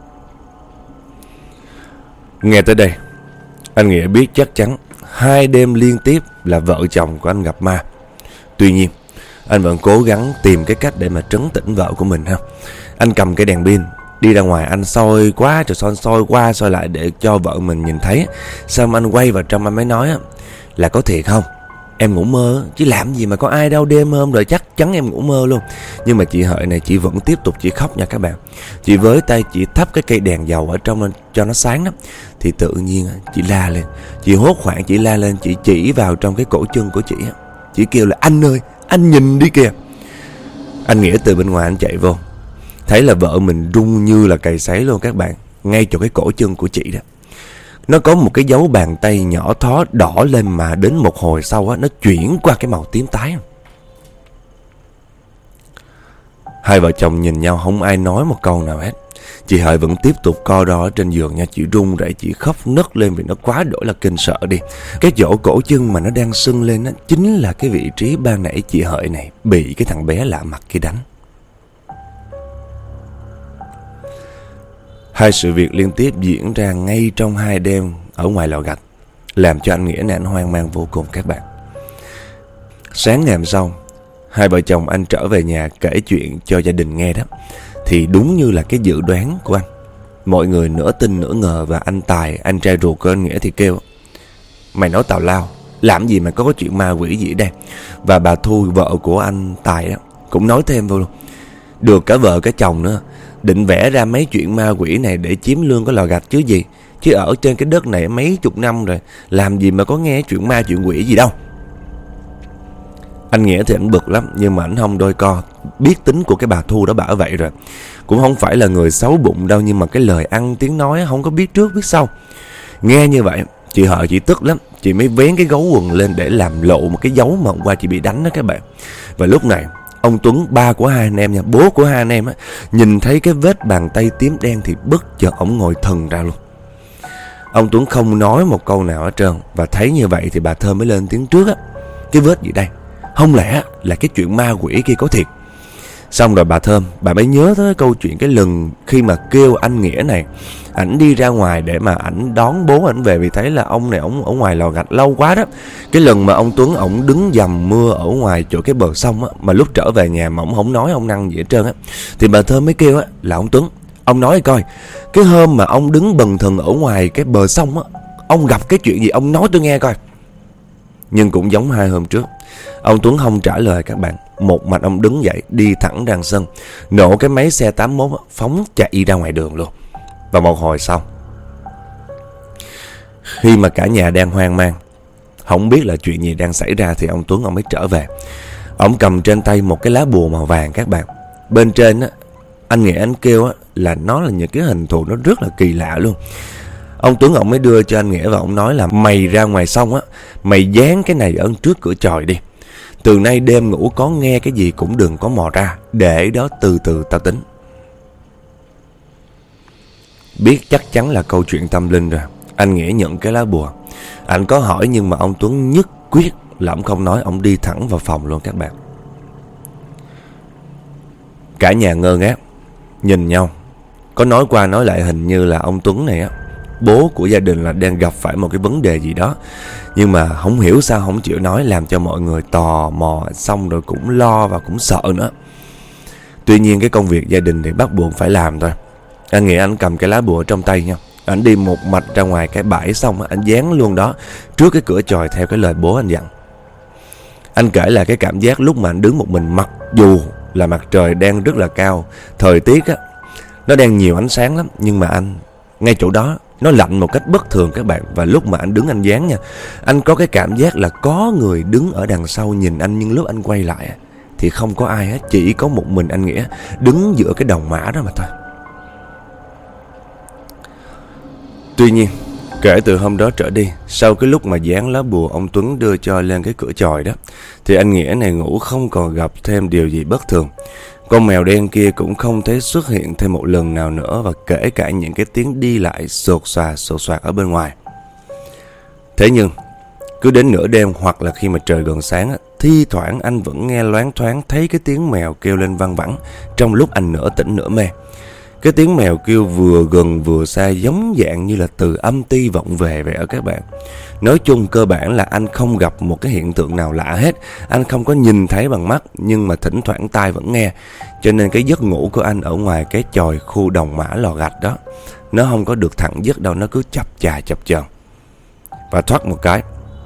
Nghe tới đây, anh Nghĩa biết chắc chắn hai đêm liên tiếp là vợ chồng của anh gặp ma. Tuy nhiên, anh vẫn cố gắng tìm cái cách để mà trấn tĩnh vợ của mình ha. Anh cầm cái đèn pin đi ra ngoài, anh soi quá rồi soi, soi qua soi lại để cho vợ mình nhìn thấy. Xong anh quay vào trong anh mới nói là có thiệt không, em ngủ mơ chứ làm gì mà có ai đâu, đêm hôm rồi chắc chắn em ngủ mơ luôn. Nhưng mà chị Hợi này chị vẫn tiếp tục chị khóc nha các bạn. Chị với tay chị thắp cái cây đèn dầu ở trong lên cho nó sáng đó. Thì tự nhiên chị la lên, chị hốt hoảng chị la lên, chị chỉ vào trong cái cổ chân của chị. Chị kêu là anh ơi, anh nhìn đi kìa. Anh Nghĩa từ bên ngoài anh chạy vô, thấy là vợ mình run như là cày sấy luôn các bạn. Ngay chỗ cái cổ chân của chị đó, nó có một cái dấu bàn tay nhỏ thó đỏ lên, mà đến một hồi sau á, nó chuyển qua cái màu tím tái. Hai vợ chồng nhìn nhau không ai nói một câu nào hết. Chị Hợi vẫn tiếp tục co ro ở trên giường nha. Chị run rẩy, chị khóc nấc lên vì nó quá đỗi là kinh sợ đi. Cái chỗ cổ chân mà nó đang sưng lên á, chính là cái vị trí ban nãy chị Hợi này bị cái thằng bé lạ mặt kia đánh. Hai sự việc liên tiếp diễn ra ngay trong hai đêm ở ngoài lò gạch, làm cho anh Nghĩa này anh hoang mang vô cùng các bạn. Sáng ngày hôm sau, hai vợ chồng anh trở về nhà kể chuyện cho gia đình nghe đó. Thì đúng như là cái dự đoán của anh, mọi người nửa tin nửa ngờ. Và anh Tài, anh trai ruột của anh Nghĩa thì kêu mày nói tào lao, làm gì mà có cái chuyện ma quỷ gì ở đây. Và bà Thu, vợ của anh Tài đó, cũng nói thêm vô luôn, được cả vợ cả chồng nữa, định vẽ ra mấy chuyện ma quỷ này để chiếm lương cái lò gạch chứ gì. Chứ ở trên cái đất này mấy chục năm rồi, làm gì mà có nghe chuyện ma chuyện quỷ gì đâu. Anh Nghĩa thì anh bực lắm, nhưng mà anh không đôi co. Biết tính của cái bà Thu đó bả vậy rồi. Cũng không phải là người xấu bụng đâu, nhưng mà cái lời ăn tiếng nói không có biết trước biết sau. Nghe như vậy, chị Hợi chị tức lắm. Chị mới vén cái gấu quần lên để làm lộ một cái dấu mà hôm qua chị bị đánh đó các bạn. Và lúc này ông Tuấn, ba của hai anh em nha, bố của hai anh em á, nhìn thấy cái vết bàn tay tím đen thì bất chợt ổng ngồi thần ra luôn. Ông Tuấn không nói một câu nào hết trơn. Và thấy như vậy thì bà Thơm mới lên tiếng trước á, cái vết gì đây, không lẽ là cái chuyện ma quỷ kia có thiệt. Xong rồi bà Thơm, bà mới nhớ tới câu chuyện cái lần khi mà kêu anh Nghĩa này, ảnh đi ra ngoài để mà ảnh đón bố ảnh về, vì thấy là ông này ổng ở ngoài lò gạch lâu quá đó. Cái lần mà ông Tuấn ổng đứng dầm mưa ở ngoài chỗ cái bờ sông á, mà lúc trở về nhà mà ổng không nói ông năng gì hết trơn á, thì bà Thơm mới kêu á là ông Tuấn, ông nói coi, cái hôm mà ông đứng bần thần ở ngoài cái bờ sông á, ông gặp cái chuyện gì, ông nói tôi nghe coi. Nhưng cũng giống hai hôm trước, ông Tuấn không trả lời các bạn. Một mạch ông đứng dậy đi thẳng ra sân, nổ cái máy xe tám mốt phóng chạy ra ngoài đường luôn. Và một hồi sau, khi mà cả nhà đang hoang mang, không biết là chuyện gì đang xảy ra, thì ông Tuấn ông mới trở về. Ông cầm trên tay một cái lá bùa màu vàng các bạn. Bên trên á, anh Nghĩa anh kêu á là nó là những cái hình thù nó rất là kỳ lạ luôn. Ông Tuấn ông mới đưa cho anh Nghĩa và ông nói là mày ra ngoài xong á, mày dán cái này ở trước cửa chòi đi. Từ nay đêm ngủ có nghe cái gì cũng đừng có mò ra, để đó từ từ tao tính. Biết chắc chắn là câu chuyện tâm linh rồi, anh Nghĩa nhận cái lá bùa. Anh có hỏi nhưng mà ông Tuấn nhất quyết là ông không nói, ông đi thẳng vào phòng luôn các bạn. Cả nhà ngơ ngác nhìn nhau. Có nói qua nói lại hình như là ông Tuấn này á, bố của gia đình là đang gặp phải một cái vấn đề gì đó, nhưng mà không hiểu sao không chịu nói, làm cho mọi người tò mò, xong rồi cũng lo và cũng sợ nữa. Tuy nhiên cái công việc gia đình thì bắt buộc phải làm thôi. Anh Nghĩa anh cầm cái lá bùa trong tay nha, anh đi một mạch ra ngoài cái bãi, xong anh dán luôn đó trước cái cửa chòi theo cái lời bố anh dặn. Anh kể là cái cảm giác lúc mà anh đứng một mình, mặc dù là mặt trời đang rất là cao, thời tiết á nó đang nhiều ánh sáng lắm, nhưng mà anh ngay chỗ đó nó lạnh một cách bất thường các bạn. Và lúc mà anh đứng anh dán nha, anh có cái cảm giác là có người đứng ở đằng sau nhìn anh, nhưng lúc anh quay lại thì không có ai hết, chỉ có một mình anh Nghĩa đứng giữa cái đồng mã đó mà thôi. Tuy nhiên kể từ hôm đó trở đi, sau cái lúc mà dán lá bùa ông Tuấn đưa cho lên cái cửa chòi đó, thì anh Nghĩa này ngủ không còn gặp thêm điều gì bất thường. Con mèo đen kia cũng không thấy xuất hiện thêm một lần nào nữa, và kể cả những cái tiếng đi lại sột soà sột soạt ở bên ngoài. Thế nhưng cứ đến nửa đêm hoặc là khi mà trời gần sáng, thi thoảng anh vẫn nghe loáng thoáng thấy cái tiếng mèo kêu lên văng vẳng trong lúc anh nửa tỉnh nửa mê. Cái tiếng mèo kêu vừa gần vừa xa, giống dạng như là từ âm ti vọng về vậy ở các bạn. Nói chung cơ bản là anh không gặp một cái hiện tượng nào lạ hết. Anh không có nhìn thấy bằng mắt, nhưng mà thỉnh thoảng tai vẫn nghe. Cho nên cái giấc ngủ của anh ở ngoài cái chòi khu đồng mã lò gạch đó, nó không có được thẳng giấc đâu, nó cứ chập chà chập chờn. Và thoát một cái,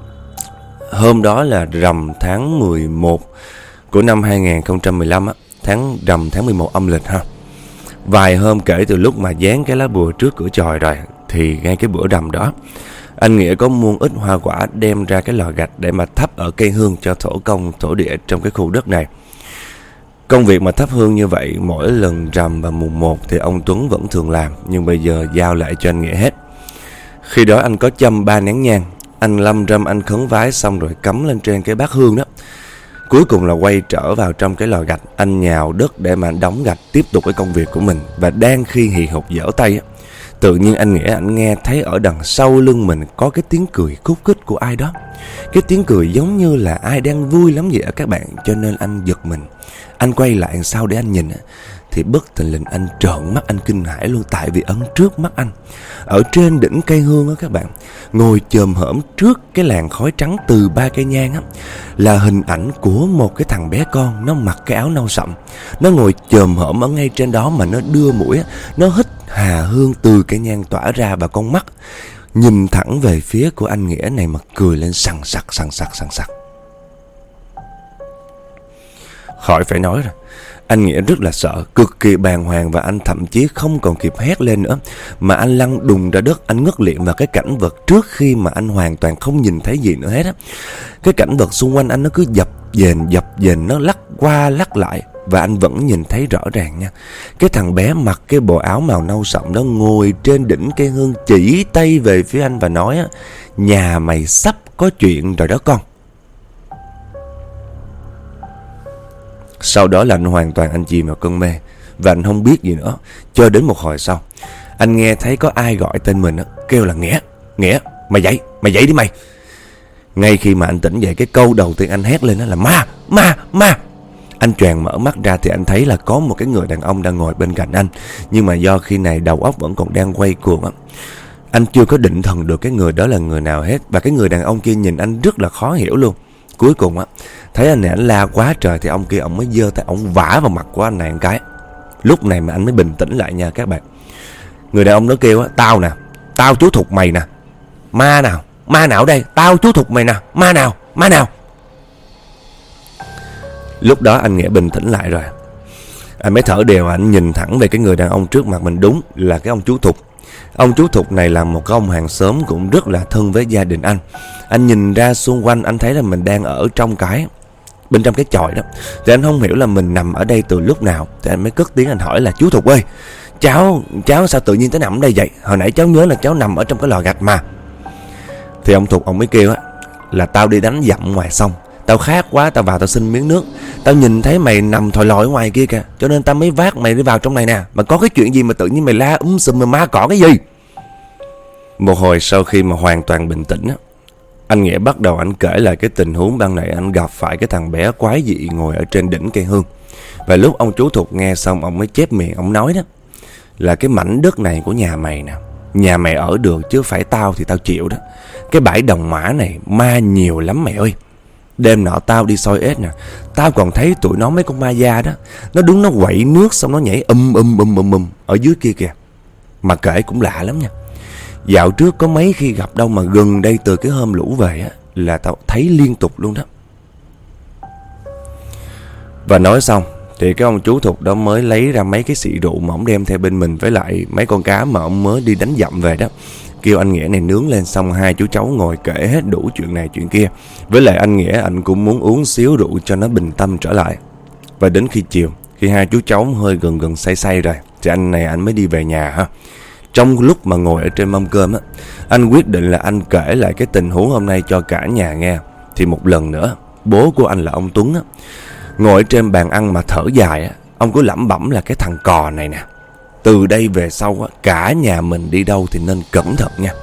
hôm đó là rằm tháng mười một của năm hai không một lăm á, tháng rằm tháng mười một âm lịch ha. Vài hôm kể từ lúc mà dán cái lá bùa trước cửa chòi rồi, thì ngay cái bữa rằm đó, anh Nghĩa có muôn ít hoa quả đem ra cái lò gạch để mà thắp ở cây hương cho thổ công thổ địa trong cái khu đất này. Công việc mà thắp hương như vậy mỗi lần rằm và mùng một thì ông Tuấn vẫn thường làm, nhưng bây giờ giao lại cho anh Nghĩa hết. Khi đó anh có châm ba nén nhang, anh lâm râm anh khấn vái xong rồi cắm lên trên cái bát hương đó. Cuối cùng là quay trở vào trong cái lò gạch, anh nhào đất để mà đóng gạch tiếp tục cái công việc của mình. Và đang khi hì hục dở tay, tự nhiên anh Nghĩa anh nghe thấy ở đằng sau lưng mình có cái tiếng cười khúc khích của ai đó. Cái tiếng cười giống như là ai đang vui lắm vậy các bạn. Cho nên anh giật mình, anh quay lại sau để anh nhìn, thì bất thình lình anh trợn mắt, anh kinh hãi luôn. Tại vì ấn trước mắt anh, ở trên đỉnh cây hương á các bạn, ngồi chồm hổm trước cái làn khói trắng từ ba cây nhang á, là hình ảnh của một cái thằng bé con. Nó mặc cái áo nâu sậm, nó ngồi chồm hổm ở ngay trên đó, mà nó đưa mũi á, nó hít hà hương từ cây nhang tỏa ra, và con mắt nhìn thẳng về phía của anh Nghĩa này mà cười lên sằng sặc sằng sặc sằng sặc. Khỏi phải nói rồi, anh Nghĩa rất là sợ, cực kỳ bàng hoàng, và anh thậm chí không còn kịp hét lên nữa, mà anh lăn đùng ra đất, anh ngất liệm vào cái cảnh vật trước khi mà anh hoàn toàn không nhìn thấy gì nữa hết á. Cái cảnh vật xung quanh anh nó cứ dập dềnh dập dềnh, nó lắc qua lắc lại, và anh vẫn nhìn thấy rõ ràng nha. Cái thằng bé mặc cái bộ áo màu nâu sậm đó ngồi trên đỉnh cây hương, chỉ tay về phía anh và nói á: "Nhà mày sắp có chuyện rồi đó con." Sau đó là anh hoàn toàn anh chìm vào cơn mê, và anh không biết gì nữa. Cho đến một hồi sau, anh nghe thấy có ai gọi tên mình á, kêu là Nghĩa, Nghĩa, mày dậy, mày dậy đi mày. Ngay khi mà anh tỉnh dậy, cái câu đầu tiên anh hét lên đó là ma, ma, ma. Anh choàng mở mắt ra thì anh thấy là có một cái người đàn ông đang ngồi bên cạnh anh. Nhưng mà do khi này đầu óc vẫn còn đang quay cuồng á, anh chưa có định thần được cái người đó là người nào hết. Và cái người đàn ông kia nhìn anh rất là khó hiểu luôn. Cuối cùng á, thấy anh này anh la quá trời, thì ông kia ông mới giơ tay ông vả vào mặt của anh này một cái. Lúc này mà anh mới bình tĩnh lại nha các bạn. Người đàn ông đó kêu á: "Tao nè, tao chú thục mày nè. Ma nào, ma nào đây? Tao chú thục mày nè, ma nào, ma nào." Lúc đó anh Nghĩa bình tĩnh lại rồi, anh mới thở đều, anh nhìn thẳng về cái người đàn ông trước mặt mình, đúng là cái ông chú Thục. Ông chú Thục này là một cái ông hàng xóm cũng rất là thân với gia đình anh. Anh nhìn ra xung quanh, anh thấy là mình đang ở trong cái bên trong cái chòi đó, thì anh không hiểu là mình nằm ở đây từ lúc nào. Thì anh mới cất tiếng anh hỏi là: "Chú Thục ơi, cháu, cháu sao tự nhiên tới nằm ở đây vậy? Hồi nãy cháu nhớ là cháu nằm ở trong cái lò gạch mà. Thì ông Thục ông mới kêu á, là tao đi đánh dặm ngoài sông, tao khát quá, tao vào tao xin miếng nước. Tao nhìn thấy mày nằm thòi lòi ở ngoài kia kìa, cho nên tao mới vác mày đi vào trong này nè. Mà có cái chuyện gì mà tự nhiên mày la úm sùm mà ma cỏ cái gì? Một hồi sau khi mà hoàn toàn bình tĩnh á, anh Nghĩa bắt đầu anh kể lại cái tình huống ban nãy anh gặp phải cái thằng bé quái dị ngồi ở trên đỉnh cây hương. Và lúc ông chú Thục nghe xong, ông mới chép miệng, ông nói đó, là cái mảnh đất này của nhà mày nè, nhà mày ở được chứ phải tao thì tao chịu đó. Cái bãi đồng mã này ma nhiều lắm mày ơi. Đêm nọ tao đi soi ếch nè, tao còn thấy tụi nó, mấy con ma da đó, nó đứng nó quậy nước xong nó nhảy um um um um um ở dưới kia kìa. Mà kể cũng lạ lắm nha. Dạo trước có mấy khi gặp đâu, mà gần đây từ cái hôm lũ về á, là tao thấy liên tục luôn đó. Và nói xong thì cái ông chú Thục đó mới lấy ra mấy cái xị rượu mà ông đem theo bên mình, với lại mấy con cá mà ông mới đi đánh dặm về đó. Kêu anh Nghĩa này nướng lên, xong hai chú cháu ngồi kể hết đủ chuyện này chuyện kia. Với lại anh Nghĩa anh cũng muốn uống xíu rượu cho nó bình tâm trở lại. Và đến khi chiều, khi hai chú cháu hơi gần gần say say rồi, thì anh này anh mới đi về nhà ha. Trong lúc mà ngồi ở trên mâm cơm á, anh quyết định là anh kể lại cái tình huống hôm nay cho cả nhà nghe. Thì một lần nữa, bố của anh là ông Tuấn á, ngồi ở trên bàn ăn mà thở dài á, ông cứ lẩm bẩm là cái thằng cò này nè, từ đây về sau á, cả nhà mình đi đâu thì nên cẩn thận nha.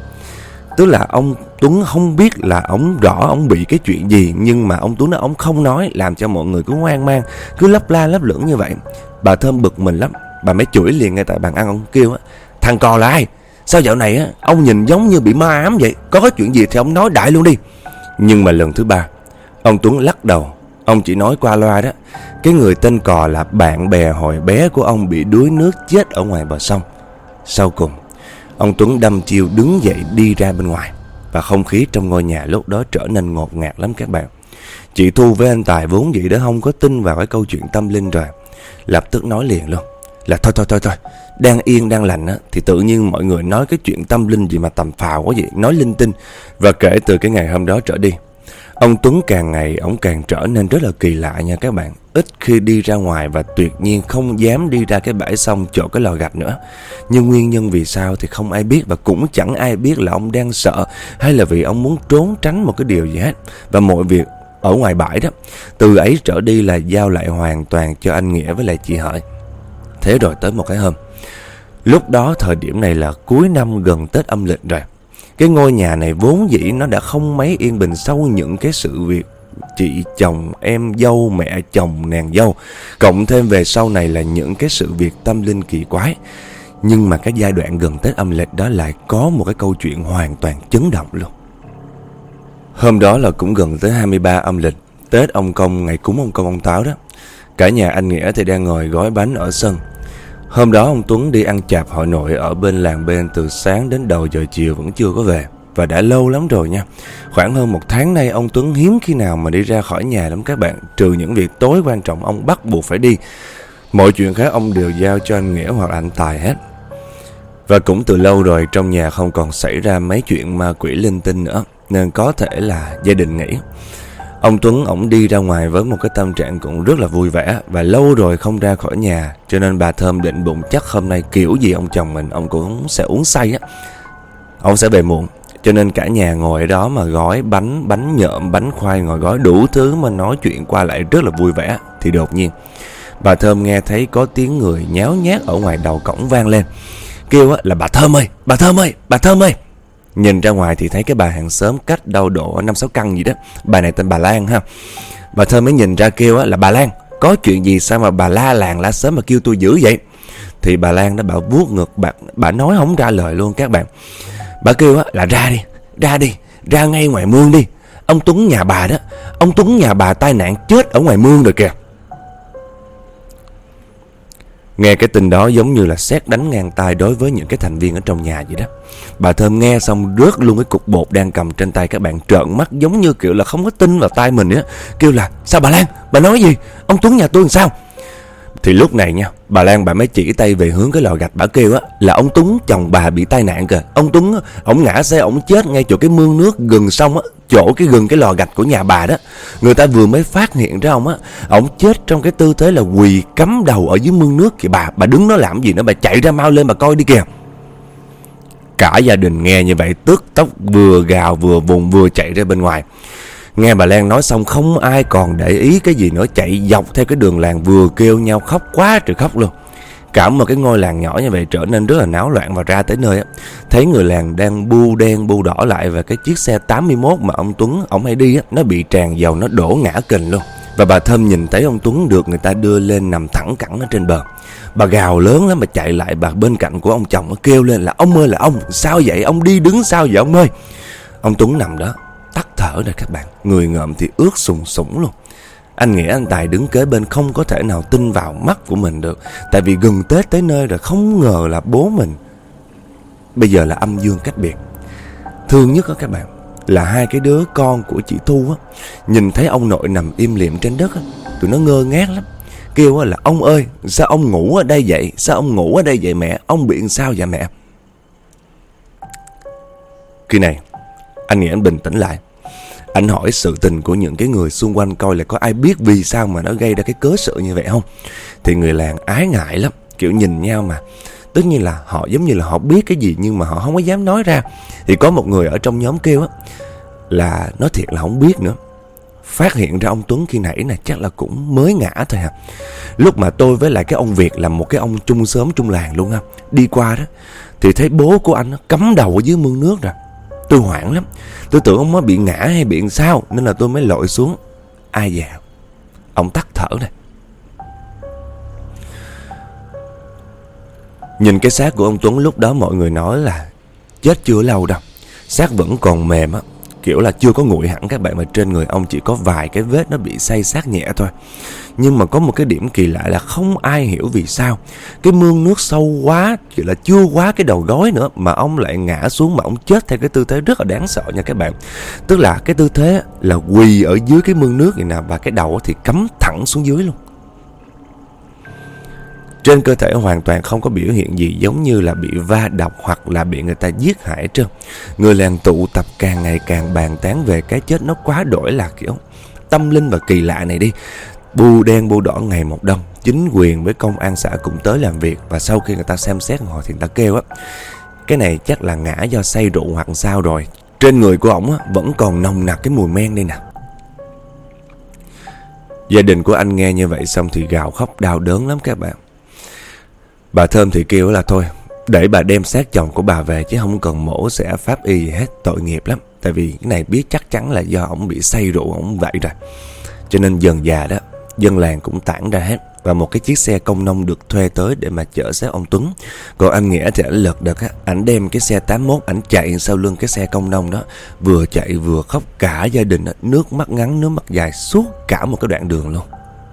Tức là ông Tuấn không biết là ông rõ ông bị cái chuyện gì, nhưng mà ông Tuấn đó ông không nói, làm cho mọi người cứ hoang mang, cứ lấp la lấp lửng như vậy. Bà Thơm bực mình lắm, bà mới chửi liền ngay tại bàn ăn. Ông kêu á, thằng cò là ai? Sao dạo này á ông nhìn giống như bị ma ám vậy? Có cái chuyện gì thì ông nói đại luôn đi. Nhưng mà lần thứ ba, ông Tuấn lắc đầu. Ông chỉ nói qua loa đó, cái người tên Cò là bạn bè hồi bé của ông bị đuối nước chết ở ngoài bờ sông. Sau cùng, ông Tuấn đâm chiêu đứng dậy đi ra bên ngoài. Và không khí trong ngôi nhà lúc đó trở nên ngột ngạt lắm các bạn. Chị Thu với anh Tài vốn dĩ đã không có tin vào cái câu chuyện tâm linh rồi, lập tức nói liền luôn là thôi thôi thôi thôi, đang yên đang lành á, thì tự nhiên mọi người nói cái chuyện tâm linh gì mà tầm phào quá vậy, nói linh tinh. Và kể từ cái ngày hôm đó trở đi, ông Tuấn càng ngày ông càng trở nên rất là kỳ lạ nha các bạn. Ít khi đi ra ngoài và tuyệt nhiên không dám đi ra cái bãi sông chỗ cái lò gạch nữa. Nhưng nguyên nhân vì sao thì không ai biết, và cũng chẳng ai biết là ông đang sợ hay là vì ông muốn trốn tránh một cái điều gì hết. Và mọi việc ở ngoài bãi đó, từ ấy trở đi là giao lại hoàn toàn cho anh Nghĩa với lại chị Hợi. Thế rồi tới một cái hôm, lúc đó thời điểm này là cuối năm gần Tết âm lịch rồi. Cái ngôi nhà này vốn dĩ nó đã không mấy yên bình sau những cái sự việc chị chồng, em dâu, mẹ chồng, nàng dâu, cộng thêm về sau này là những cái sự việc tâm linh kỳ quái. Nhưng mà cái giai đoạn gần Tết âm lịch đó lại có một cái câu chuyện hoàn toàn chấn động luôn. Hôm đó là cũng gần tới hai mươi ba âm lịch, Tết ông Công, ngày cúng ông Công ông Táo đó. Cả nhà anh Nghĩa thì đang ngồi gói bánh ở sân. Hôm đó ông Tuấn đi ăn chạp hội nội ở bên làng bên từ sáng đến đầu giờ chiều vẫn chưa có về. Và đã lâu lắm rồi nha. Khoảng hơn một tháng nay ông Tuấn hiếm khi nào mà đi ra khỏi nhà lắm các bạn. Trừ những việc tối quan trọng ông bắt buộc phải đi. Mọi chuyện khác ông đều giao cho anh Nghĩa hoặc anh Tài hết. Và cũng từ lâu rồi trong nhà không còn xảy ra mấy chuyện ma quỷ linh tinh nữa, nên có thể là gia đình nghỉ. Ông Tuấn ổng đi ra ngoài với một cái tâm trạng cũng rất là vui vẻ. Và lâu rồi không ra khỏi nhà, cho nên bà Thơm định bụng chắc hôm nay kiểu gì ông chồng mình ông cũng sẽ uống say á, ông sẽ về muộn. Cho nên cả nhà ngồi ở đó mà gói bánh, bánh nhợm, bánh khoai, ngồi gói đủ thứ mà nói chuyện qua lại rất là vui vẻ. Thì đột nhiên bà Thơm nghe thấy có tiếng người nháo nhác ở ngoài đầu cổng vang lên. Kêu á là bà Thơm ơi, bà Thơm ơi, bà Thơm ơi. Nhìn ra ngoài thì thấy cái bà hàng xóm cách đâu độ năm sáu căn gì đó. Bà này tên bà Lan ha. Bà Thơm mới nhìn ra kêu á là bà Lan, có chuyện gì sao mà bà la làng la xóm mà kêu tôi dữ vậy? Thì bà Lan đó bà vuốt ngực, bà, bà nói không ra lời luôn các bạn. Bà kêu á là ra đi, ra đi, ra ngay ngoài mương đi. Ông Tuấn nhà bà đó, ông Tuấn nhà bà tai nạn chết ở ngoài mương rồi kìa. Nghe cái tin đó giống như là sét đánh ngang tai đối với những cái thành viên ở trong nhà vậy đó. Bà Thơm nghe xong rớt luôn cái cục bột đang cầm trên tay các bạn, trợn mắt giống như kiểu là không có tin vào tai mình á. Kêu là sao bà Lan, bà nói gì? Ông Tuấn nhà tôi làm sao? Thì lúc này nha, bà Lan bà mới chỉ tay về hướng cái lò gạch, bà kêu á là ông Tuấn chồng bà bị tai nạn kìa. Ông Tuấn ổng ngã xe, ổng chết ngay chỗ cái mương nước gần sông á, chỗ cái gần cái lò gạch của nhà bà đó. Người ta vừa mới phát hiện ra ông á, ông chết trong cái tư thế là quỳ cắm đầu ở dưới mương nước kìa bà. Bà đứng đó làm gì nữa, bà chạy ra mau lên bà coi đi kìa. Cả gia đình nghe như vậy tức tốc vừa gào vừa vùng vừa chạy ra bên ngoài. Nghe bà Lan nói xong không ai còn để ý cái gì nữa, chạy dọc theo cái đường làng vừa kêu nhau khóc quá trời khóc luôn. Cả một cái ngôi làng nhỏ như vậy trở nên rất là náo loạn. Và ra tới nơi á, thấy người làng đang bu đen bu đỏ lại. Và cái chiếc xe tám mươi mốt mà ông Tuấn ông hay đi á, nó bị tràn dầu, nó đổ ngã kình luôn. Và bà Thơm nhìn thấy ông Tuấn được người ta đưa lên nằm thẳng cẳng ở trên bờ. Bà gào lớn lắm mà chạy lại bà bên cạnh của ông chồng, nó kêu lên là ông ơi là ông, sao vậy, ông đi đứng sao vậy ông ơi. Ông Tuấn nằm đó tắt thở rồi các bạn, người ngợm thì ướt sùng sũng luôn. Anh Nghĩa anh Tài đứng kế bên không có thể nào tin vào mắt của mình được. Tại vì gần Tết tới nơi rồi, không ngờ là bố mình bây giờ là âm dương cách biệt. Thương nhất đó các bạn là hai cái đứa con của chị Thu á, nhìn thấy ông nội nằm im lìm trên đất á, tụi nó ngơ ngác lắm. Kêu là ông ơi, sao ông ngủ ở đây vậy? Sao ông ngủ ở đây vậy mẹ? Ông bị sao vậy mẹ? Khi này anh Nghĩa anh bình tĩnh lại. Anh hỏi sự tình của những cái người xung quanh coi là có ai biết vì sao mà nó gây ra cái cớ sự như vậy không. Thì người làng ái ngại lắm, kiểu nhìn nhau mà tất nhiên là họ giống như là họ biết cái gì nhưng mà họ không có dám nói ra. Thì có một người ở trong nhóm kêu á là nói thiệt là không biết nữa. Phát hiện ra ông Tuấn khi nãy nè chắc là cũng mới ngã thôi hả. Lúc mà tôi với lại cái ông Việt là một cái ông chung xóm chung làng luôn ha, đi qua đó thì thấy bố của anh cắm đầu ở dưới mương nước rồi. Tôi hoảng lắm, tôi tưởng ông mới bị ngã hay bị sao nên là tôi mới lội xuống. Ai dè ông tắt thở này. Nhìn cái xác của ông Tuấn lúc đó mọi người nói là chết chưa lâu đâu, xác vẫn còn mềm á, kiểu là chưa có nguội hẳn các bạn, mà trên người ông chỉ có vài cái vết nó bị xay xát nhẹ thôi. Nhưng mà có một cái điểm kỳ lạ là không ai hiểu vì sao cái mương nước sâu quá, kiểu là chưa quá cái đầu gối nữa mà ông lại ngã xuống, mà ông chết theo cái tư thế rất là đáng sợ nha các bạn. Tức là cái tư thế là quỳ ở dưới cái mương nước này nè, và cái đầu thì cắm thẳng xuống dưới luôn. Trên cơ thể hoàn toàn không có biểu hiện gì giống như là bị va đập hoặc là bị người ta giết hại trơn. Người làng tụ tập càng ngày càng bàn tán về cái chết nó quá đổi là kiểu tâm linh và kỳ lạ này đi. Bu đen bu đỏ ngày một đông. Chính quyền với công an xã cũng tới làm việc. Và sau khi người ta xem xét họ thì người ta kêu á, cái này chắc là ngã do say rượu hoặc sao rồi. Trên người của ổng á vẫn còn nồng nặc cái mùi men đây nè. Gia đình của anh nghe như vậy xong thì gào khóc đau đớn lắm các bạn. Bà Thơm thì kêu là thôi để bà đem xác chồng của bà về chứ không cần mổ xẻ pháp y gì hết, tội nghiệp lắm. Tại vì cái này biết chắc chắn là do ổng bị say rượu ổng vậy rồi. Cho nên dần dà đó dân làng cũng tản ra hết. Và một cái chiếc xe công nông được thuê tới để mà chở xác ông Tuấn. Còn anh Nghĩa thì ảnh lật đật á, ảnh đem cái xe tám mốt ảnh chạy sau lưng cái xe công nông đó, vừa chạy vừa khóc cả gia đình á, nước mắt ngắn nước mắt dài suốt cả một cái đoạn đường luôn.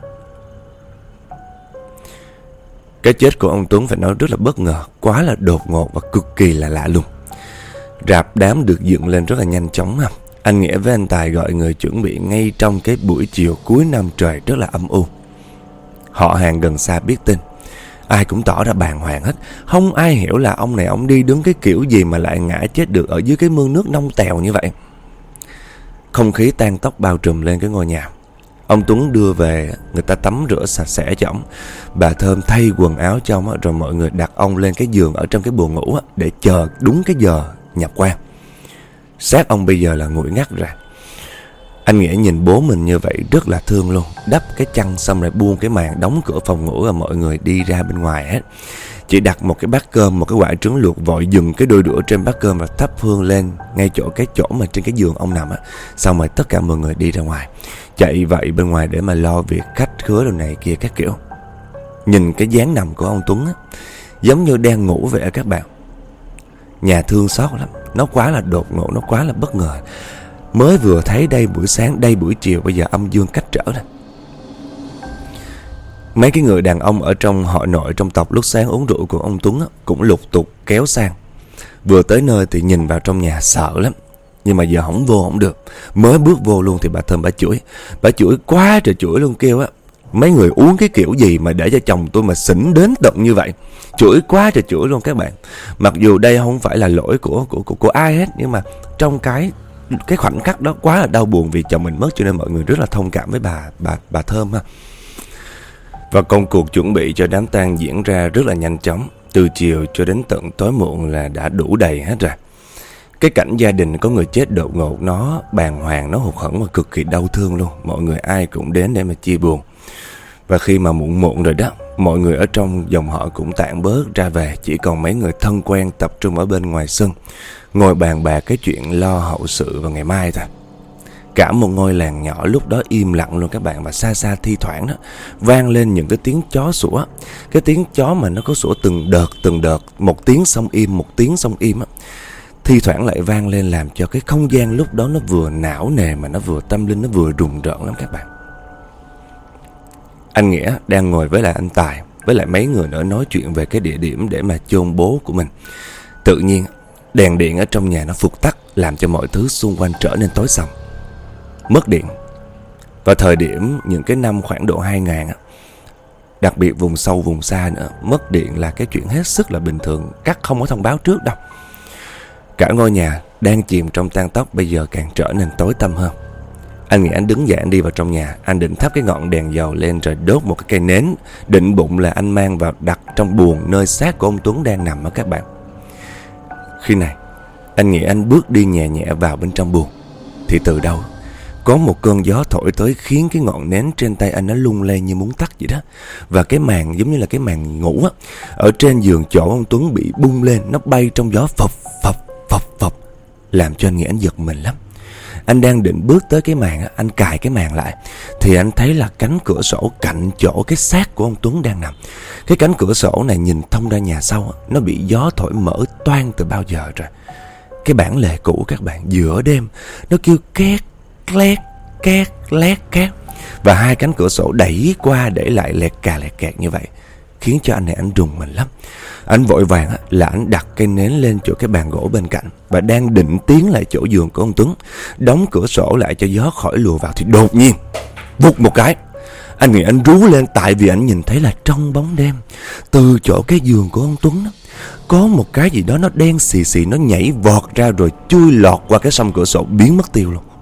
Cái chết của ông Tuấn phải nói rất là bất ngờ, quá là đột ngột và cực kỳ là lạ lùng. Rạp đám được dựng lên rất là nhanh chóng ha. Anh Nghĩa với anh Tài gọi người chuẩn bị ngay trong cái buổi chiều cuối năm trời rất là âm u. Họ hàng gần xa biết tin, ai cũng tỏ ra bàng hoàng hết. Không ai hiểu là ông này ông đi đứng cái kiểu gì mà lại ngã chết được ở dưới cái mương nước nông tèo như vậy. Không khí tang tóc bao trùm lên cái ngôi nhà. Ông Tuấn đưa về, người ta tắm rửa sạch sẽ cho ông. Bà Thơm thay quần áo cho ông, rồi mọi người đặt ông lên cái giường ở trong cái buồng ngủ để chờ đúng cái giờ nhập quan. Xác ông bây giờ là nguội ngắt rồi. Anh Nghĩa nhìn bố mình như vậy rất là thương luôn. Đắp cái chăn xong rồi buông cái màn, đóng cửa phòng ngủ và mọi người đi ra bên ngoài hết. Chỉ đặt một cái bát cơm, một cái quả trứng luộc, vội dừng cái đôi đũa trên bát cơm và thắp hương lên ngay chỗ cái chỗ mà trên cái giường ông nằm á. Xong rồi tất cả mọi người đi ra ngoài, chạy vậy bên ngoài để mà lo việc khách khứa đồ này kia các kiểu. Nhìn cái dáng nằm của ông Tuấn á, giống như đang ngủ vậy á các bạn. Nhà thương xót lắm, nó quá là đột ngột, nó quá là bất ngờ. Mới vừa thấy đây buổi sáng, đây buổi chiều, bây giờ âm dương cách trở rồi. Mấy cái người đàn ông ở trong họ nội trong tộc lúc sáng uống rượu của ông Tuấn á, cũng lục tục kéo sang. Vừa tới nơi thì nhìn vào trong nhà sợ lắm, nhưng mà giờ không vô không được. Mới bước vô luôn thì bà Thơm bà chửi. Bà chửi quá trời chửi luôn, kêu á, mấy người uống cái kiểu gì mà để cho chồng tôi mà xỉn đến tận như vậy. Chửi quá trời chửi luôn các bạn. Mặc dù đây không phải là lỗi của, của, của, của ai hết, nhưng mà trong cái cái khoảnh khắc đó quá là đau buồn vì chồng mình mất, cho nên mọi người rất là thông cảm với bà bà bà Thơm ha. Và công cuộc chuẩn bị cho đám tang diễn ra rất là nhanh chóng. Từ chiều cho đến tận tối muộn là đã đủ đầy hết rồi. Cái cảnh gia đình có người chết đột ngột, nó bàng hoàng, nó hụt hẫng và cực kỳ đau thương luôn. Mọi người ai cũng đến để mà chia buồn. Và khi mà muộn muộn rồi đó, mọi người ở trong dòng họ cũng tản bớt ra về. Chỉ còn mấy người thân quen tập trung ở bên ngoài sân, ngồi bàn bạc cái chuyện lo hậu sự vào ngày mai thôi. Cả một ngôi làng nhỏ lúc đó im lặng luôn các bạn. Và xa xa thi thoảng đó vang lên những cái tiếng chó sủa. Cái tiếng chó mà nó có sủa từng đợt từng đợt, một tiếng xong im, một tiếng xong im á. Thi thoảng lại vang lên làm cho cái không gian lúc đó nó vừa não nề mà nó vừa tâm linh, nó vừa rùng rợn lắm các bạn. Anh Nghĩa đang ngồi với lại anh Tài, với lại mấy người nữa nói chuyện về cái địa điểm để mà chôn bố của mình. Tự nhiên đèn điện ở trong nhà nó phụt tắt, làm cho mọi thứ xung quanh trở nên tối sầm. Mất điện vào thời điểm những cái năm khoảng độ hai nghìn á, đặc biệt vùng sâu vùng xa nữa, mất điện là cái chuyện hết sức là bình thường, cắt không có thông báo trước đâu. Cả ngôi nhà đang chìm trong tang tóc bây giờ càng trở nên tối tăm hơn. Anh Nghĩa anh đứng dậy, anh đi vào trong nhà. Anh định thắp cái ngọn đèn dầu lên rồi đốt một cái cây nến, định bụng là anh mang vào đặt trong buồng nơi xác của ông Tuấn đang nằm á các bạn. Khi này anh Nghĩa anh bước đi nhẹ nhẹ vào bên trong buồng, thì từ đâu có một cơn gió thổi tới khiến cái ngọn nến trên tay anh nó lung lay như muốn tắt vậy đó. Và cái màn giống như là cái màn ngủ á, ở trên giường chỗ ông Tuấn bị bung lên, nó bay trong gió phập phập phập phập, làm cho anh Nghĩa anh giật mình lắm. Anh đang định bước tới cái màn á, anh cài cái màn lại thì anh thấy là cánh cửa sổ cạnh chỗ cái xác của ông Tuấn đang nằm. Cái cánh cửa sổ này nhìn thông ra nhà sau á, nó bị gió thổi mở toang từ bao giờ rồi. Cái bản lề cũ các bạn, giữa đêm nó kêu két lét két lét két, và hai cánh cửa sổ đẩy qua để lại lẹt cà lẹt kẹt như vậy, khiến cho anh này anh rùng mình lắm. Anh vội vàng á, là anh đặt cây nến lên chỗ cái bàn gỗ bên cạnh và đang định tiến lại chỗ giường của ông Tuấn, đóng cửa sổ lại cho gió khỏi lùa vào, thì đột nhiên vụt một cái, anh nghĩ anh rú lên, tại vì anh nhìn thấy là trong bóng đêm, từ chỗ cái giường của ông Tuấn đó, có một cái gì đó nó đen xì xì, nó nhảy vọt ra rồi chui lọt qua cái song cửa sổ, biến mất tiêu luôn.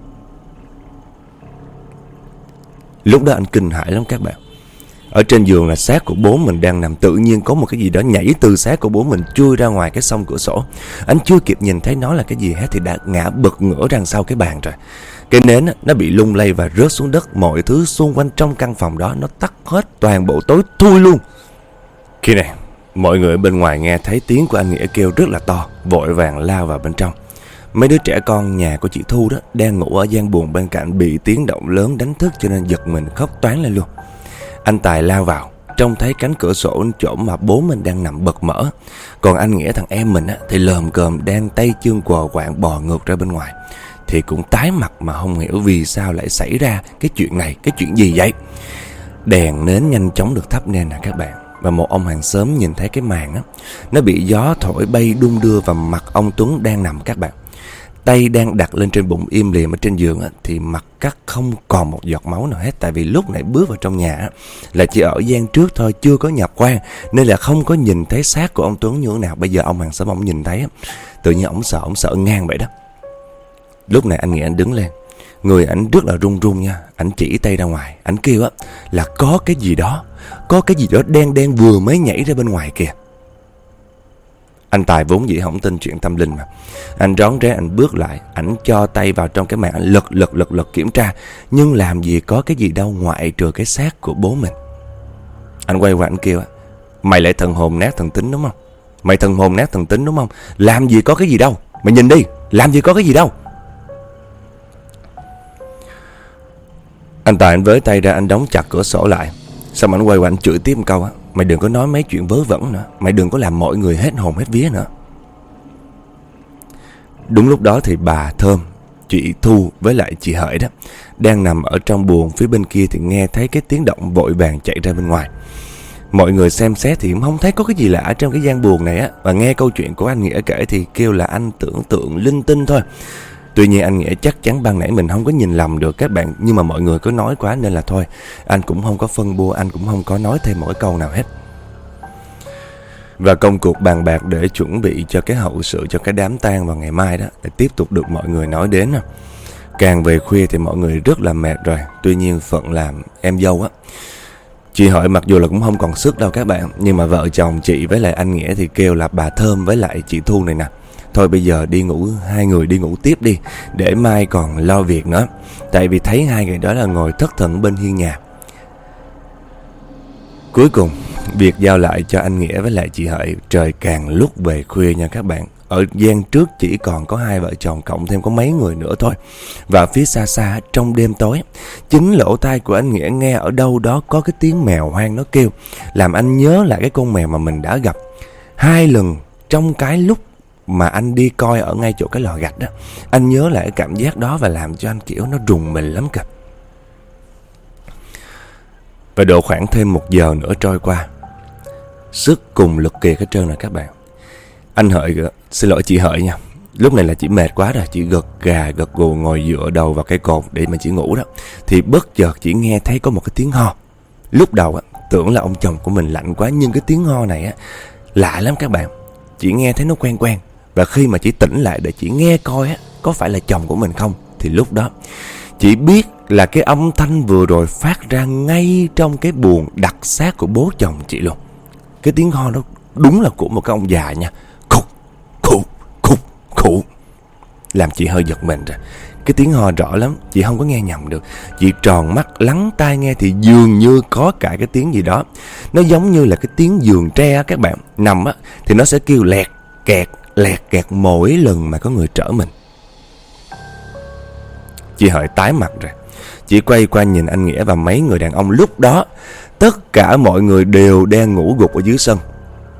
Lúc đó anh kinh hãi lắm các bạn. Ở trên giường là xác của bố mình đang nằm, tự nhiên có một cái gì đó nhảy từ xác của bố mình chui ra ngoài cái song cửa sổ. Anh chưa kịp nhìn thấy nó là cái gì hết thì đã ngã bật ngửa ra sau cái bàn rồi. Cái nến á, nó bị lung lay và rớt xuống đất. Mọi thứ xung quanh trong căn phòng đó nó tắt hết, toàn bộ tối thui luôn. Khi này mọi người bên ngoài nghe thấy tiếng của anh Nghĩa kêu rất là to, vội vàng lao vào bên trong. Mấy đứa trẻ con nhà của chị Thu đó đang ngủ ở gian buồng bên cạnh bị tiếng động lớn đánh thức, cho nên giật mình khóc toáng lên luôn. Anh Tài lao vào, trông thấy cánh cửa sổ chỗ mà bố mình đang nằm bật mở. Còn anh Nghĩa thằng em mình á, thì lờm cờm đang tay chân quờ quạng bò ngược ra bên ngoài. Thì cũng tái mặt mà không hiểu vì sao lại xảy ra cái chuyện này, cái chuyện gì vậy. Đèn nến nhanh chóng được thắp lên nè các bạn. Và một ông hàng xóm nhìn thấy cái màn á, nó bị gió thổi bay đung đưa vào mặt ông Tuấn đang nằm các bạn. Tay đang đặt lên trên bụng im lìm ở trên giường á, thì mặt cắt không còn một giọt máu nào hết. Tại vì lúc nãy bước vào trong nhà á, là chỉ ở gian trước thôi, chưa có nhập quan, nên là không có nhìn thấy xác của ông Tuấn như thế nào. Bây giờ ông hàng xóm ông nhìn thấy á, tự nhiên ông sợ, ông sợ ngang vậy đó. Lúc này anh Nghĩa anh đứng lên, người anh rất là run run nha. Anh chỉ tay ra ngoài, anh kêu á là có cái gì đó, có cái gì đó đen đen vừa mới nhảy ra bên ngoài kìa. Anh Tài vốn dĩ không tin chuyện tâm linh mà. Anh rón rén anh bước lại, anh cho tay vào trong cái màn, anh lật lật lật lật kiểm tra, nhưng làm gì có cái gì đâu ngoại trừ cái xác của bố mình. Anh quay qua anh kêu: mày lại thần hồn nát thần tính đúng không? Mày thần hồn nát thần tính đúng không? Làm gì có cái gì đâu, mày nhìn đi, làm gì có cái gì đâu. Anh Tài anh với tay ra, anh đóng chặt cửa sổ lại. Xong anh quay qua anh chửi tiếp một câu á: mày đừng có nói mấy chuyện vớ vẩn nữa, mày đừng có làm mọi người hết hồn hết vía nữa. Đúng lúc đó thì bà Thơm, chị Thu với lại chị Hợi đó đang nằm ở trong buồng phía bên kia thì nghe thấy cái tiếng động, vội vàng chạy ra bên ngoài. Mọi người xem xét thì không thấy có cái gì lạ ở trong cái gian buồng này á. Và nghe câu chuyện của anh Nghĩa kể thì kêu là anh tưởng tượng linh tinh thôi. Tuy nhiên anh Nghĩa chắc chắn ban nãy mình không có nhìn lầm được các bạn, nhưng mà mọi người cứ nói quá nên là thôi, anh cũng không có phân bua, anh cũng không có nói thêm một cái câu nào hết. Và công cuộc bàn bạc để chuẩn bị cho cái hậu sự, cho cái đám tang vào ngày mai đó, để tiếp tục được mọi người nói đến. Càng về khuya thì mọi người rất là mệt rồi. Tuy nhiên phận làm em dâu á, chị Hợi mặc dù là cũng không còn sức đâu các bạn, nhưng mà vợ chồng chị với lại anh Nghĩa thì kêu là bà Thơm với lại chị Thu này nè, thôi bây giờ đi ngủ, hai người đi ngủ tiếp đi, để mai còn lo việc nữa. Tại vì thấy hai người đó là ngồi thất thần bên hiên nhà. Cuối cùng việc giao lại cho anh Nghĩa với lại chị Hợi. Trời càng lúc về khuya nha các bạn. Ở gian trước chỉ còn có hai vợ chồng, cộng thêm có mấy người nữa thôi. Và phía xa xa trong đêm tối, chính lỗ tai của anh Nghĩa nghe ở đâu đó có cái tiếng mèo hoang nó kêu, làm anh nhớ lại cái con mèo mà mình đã gặp hai lần trong cái lúc mà anh đi coi ở ngay chỗ cái lò gạch đó. Anh nhớ lại cái cảm giác đó và làm cho anh kiểu nó rùng mình lắm kìa. Và độ khoảng thêm một giờ nữa trôi qua, sức cùng lực kiệt hết trơn rồi các bạn. Anh Hợi, xin lỗi chị Hợi nha, lúc này là chị mệt quá rồi, chị gật gà gật gù ngồi dựa đầu vào cái cột để mà chị ngủ đó. Thì bất chợt chị nghe thấy có một cái tiếng ho. Lúc đầu á, tưởng là ông chồng của mình lạnh quá, nhưng cái tiếng ho này á lạ lắm các bạn. Chị nghe thấy nó quen quen. Và khi mà chị tỉnh lại để chị nghe coi á, có phải là chồng của mình không, thì lúc đó chị biết là cái âm thanh vừa rồi phát ra ngay trong cái buồng đặt xác của bố chồng chị luôn. Cái tiếng ho đó đúng là của một cái ông già nha. Khục, khục, khục, khục. Làm chị hơi giật mình rồi. Cái tiếng ho rõ lắm, chị không có nghe nhầm được. Chị tròn mắt lắng tai nghe thì dường như có cả cái tiếng gì đó. Nó giống như là cái tiếng giường tre các bạn. Nằm á thì nó sẽ kêu lẹt, kẹt, lẹt, kẹt mỗi lần mà có người trở mình. Chị Hợi tái mặt rồi. Chị quay qua nhìn anh Nghĩa và mấy người đàn ông lúc đó. Tất cả mọi người đều đang ngủ gục ở dưới sân.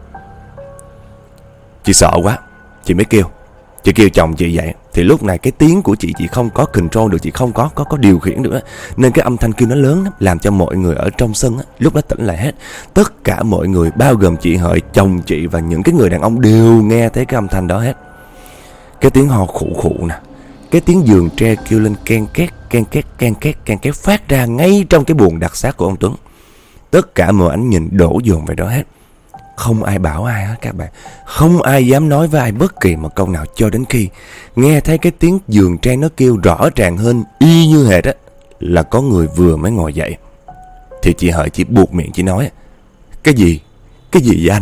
Chị sợ quá, chị mới kêu. Chị kêu chồng chị dậy. Thì lúc này cái tiếng của chị Chị không có control được, chị không có có, có điều khiển được đó. Nên cái âm thanh kêu nó lớn lắm, làm cho mọi người ở trong sân á, lúc đó tỉnh lại hết. Tất cả mọi người, bao gồm chị Hợi, chồng chị và những cái người đàn ông đều nghe thấy cái âm thanh đó hết. Cái tiếng ho khụ khụ nè, cái tiếng giường tre kêu lên ken két, ken két, ken két, ken két phát ra ngay trong cái buồng đặt xác của ông Tuấn. Tất cả mọi ánh nhìn đổ dồn về đó hết. Không ai bảo ai hết các bạn. Không ai dám nói với ai bất kỳ một câu nào, cho đến khi nghe thấy cái tiếng giường tre nó kêu rõ ràng hơn, y như hệt á, là có người vừa mới ngồi dậy. Thì chị Hợi chỉ buộc miệng chị nói: Cái gì? Cái gì vậy anh?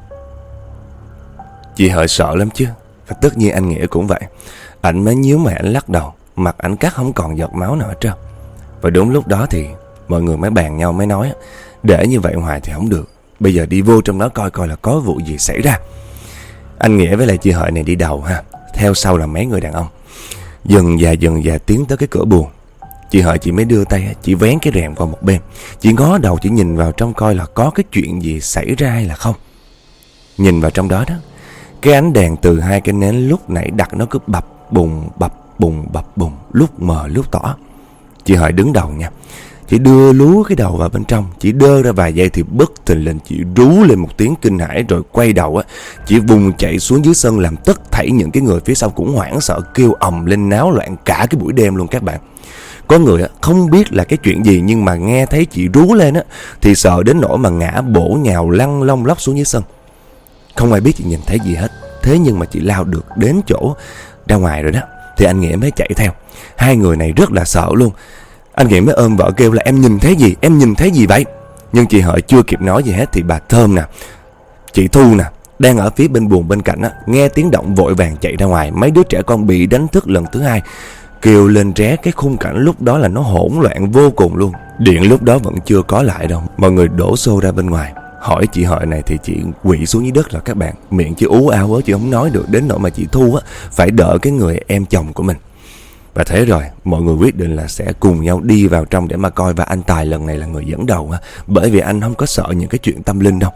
Chị Hợi sợ lắm chứ. Và tất nhiên anh Nghĩa cũng vậy. Anh mới nhíu mày, anh lắc đầu, mặt anh cắt không còn giọt máu nào hết trơn. Và đúng lúc đó thì mọi người mới bàn nhau, mới nói: Để như vậy hoài thì không được, bây giờ đi vô trong đó coi coi là có vụ gì xảy ra. Anh Nghĩa với lại chị Hợi này đi đầu ha, theo sau là mấy người đàn ông. Dần dà dần dà tiến tới cái cửa buồng. Chị Hợi chị mới đưa tay, chị vén cái rèm qua một bên. Chị ngó đầu, chị nhìn vào trong coi là có cái chuyện gì xảy ra hay là không. Nhìn vào trong đó đó, cái ánh đèn từ hai cái nến lúc nãy đặt nó cứ bập bùng bập bùng bập bùng, lúc mờ lúc tỏ. Chị Hợi đứng đầu nha. Chị đưa lú cái đầu vào bên trong. Chị đơ ra vài giây thì bất thình lình chị rú lên một tiếng kinh hãi, rồi quay đầu á, chị vùng chạy xuống dưới sân, làm tất thảy những cái người phía sau cũng hoảng sợ, kêu ầm lên náo loạn cả cái buổi đêm luôn các bạn. Có người á không biết là cái chuyện gì, nhưng mà nghe thấy chị rú lên á thì sợ đến nỗi mà ngã bổ nhào lăn lông lóc xuống dưới sân. Không ai biết chị nhìn thấy gì hết. Thế nhưng mà chị lao được đến chỗ ra ngoài rồi đó thì anh Nghĩa mới chạy theo. Hai người này rất là sợ luôn. Anh Nghĩa mới ôm vợ kêu là: Em nhìn thấy gì? Em nhìn thấy gì vậy? Nhưng chị Hợi chưa kịp nói gì hết thì bà Thơm nè, chị Thu nè, đang ở phía bên buồng bên cạnh á, nghe tiếng động vội vàng chạy ra ngoài. Mấy đứa trẻ con bị đánh thức lần thứ hai, kêu lên ré. Cái khung cảnh lúc đó là nó hỗn loạn vô cùng luôn. Điện lúc đó vẫn chưa có lại đâu. Mọi người đổ xô ra bên ngoài. Hỏi chị Hợi này thì chị quỵ xuống dưới đất rồi các bạn. Miệng chị ú áo á, chị không nói được, đến nỗi mà chị Thu á phải đỡ cái người em chồng của mình. Và thế rồi mọi người quyết định là sẽ cùng nhau đi vào trong để mà coi. Và anh Tài lần này là người dẫn đầu ha, bởi vì anh không có sợ những cái chuyện tâm linh đâu.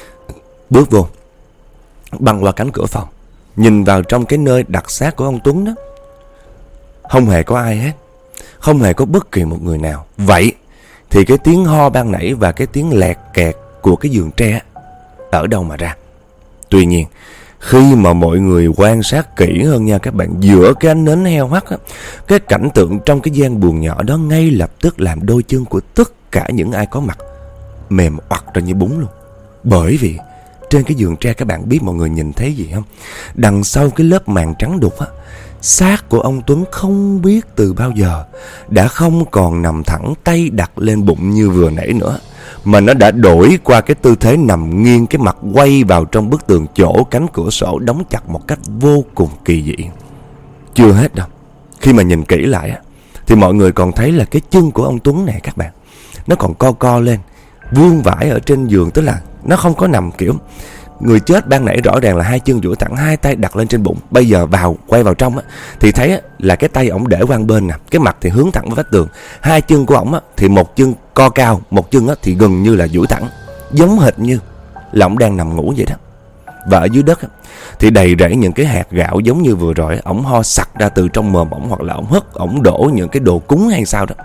Bước vô, băng qua cánh cửa phòng, nhìn vào trong cái nơi đặt xác của ông Tuấn đó. Không hề có ai hết, không hề có bất kỳ một người nào. Vậy thì cái tiếng ho ban nãy và cái tiếng lẹt kẹt của cái giường tre ở đâu mà ra? Tuy nhiên khi mà mọi người quan sát kỹ hơn nha các bạn, giữa cái ánh nến heo hắt á, cái cảnh tượng trong cái gian buồng nhỏ đó ngay lập tức làm đôi chân của tất cả những ai có mặt mềm oặt ra như bún luôn. Bởi vì trên cái giường tre, các bạn biết mọi người nhìn thấy gì không? Đằng sau cái lớp màn trắng đục á, xác của ông Tuấn không biết từ bao giờ đã không còn nằm thẳng tay đặt lên bụng như vừa nãy nữa, mà nó đã đổi qua cái tư thế nằm nghiêng, cái mặt quay vào trong bức tường, chỗ cánh cửa sổ đóng chặt một cách vô cùng kỳ dị. Chưa hết đâu, khi mà nhìn kỹ lại á, thì mọi người còn thấy là cái chân của ông Tuấn này các bạn, nó còn co co lên, vương vãi ở trên giường. Tức là nó không có nằm kiểu người chết ban nãy, rõ ràng là hai chân duỗi thẳng, hai tay đặt lên trên bụng. Bây giờ vào quay vào trong á, thì thấy á, là cái tay ổng để qua bên nè, cái mặt thì hướng thẳng với vách tường. Hai chân của ổng á, thì một chân co cao, một chân á, thì gần như là duỗi thẳng, giống hệt như là ổng đang nằm ngủ vậy đó. Và ở dưới đất á, thì đầy rẫy những cái hạt gạo, giống như vừa rồi ổng ho sặc ra từ trong mồm ổng, hoặc là ổng hất, ổng đổ những cái đồ cúng hay sao đó.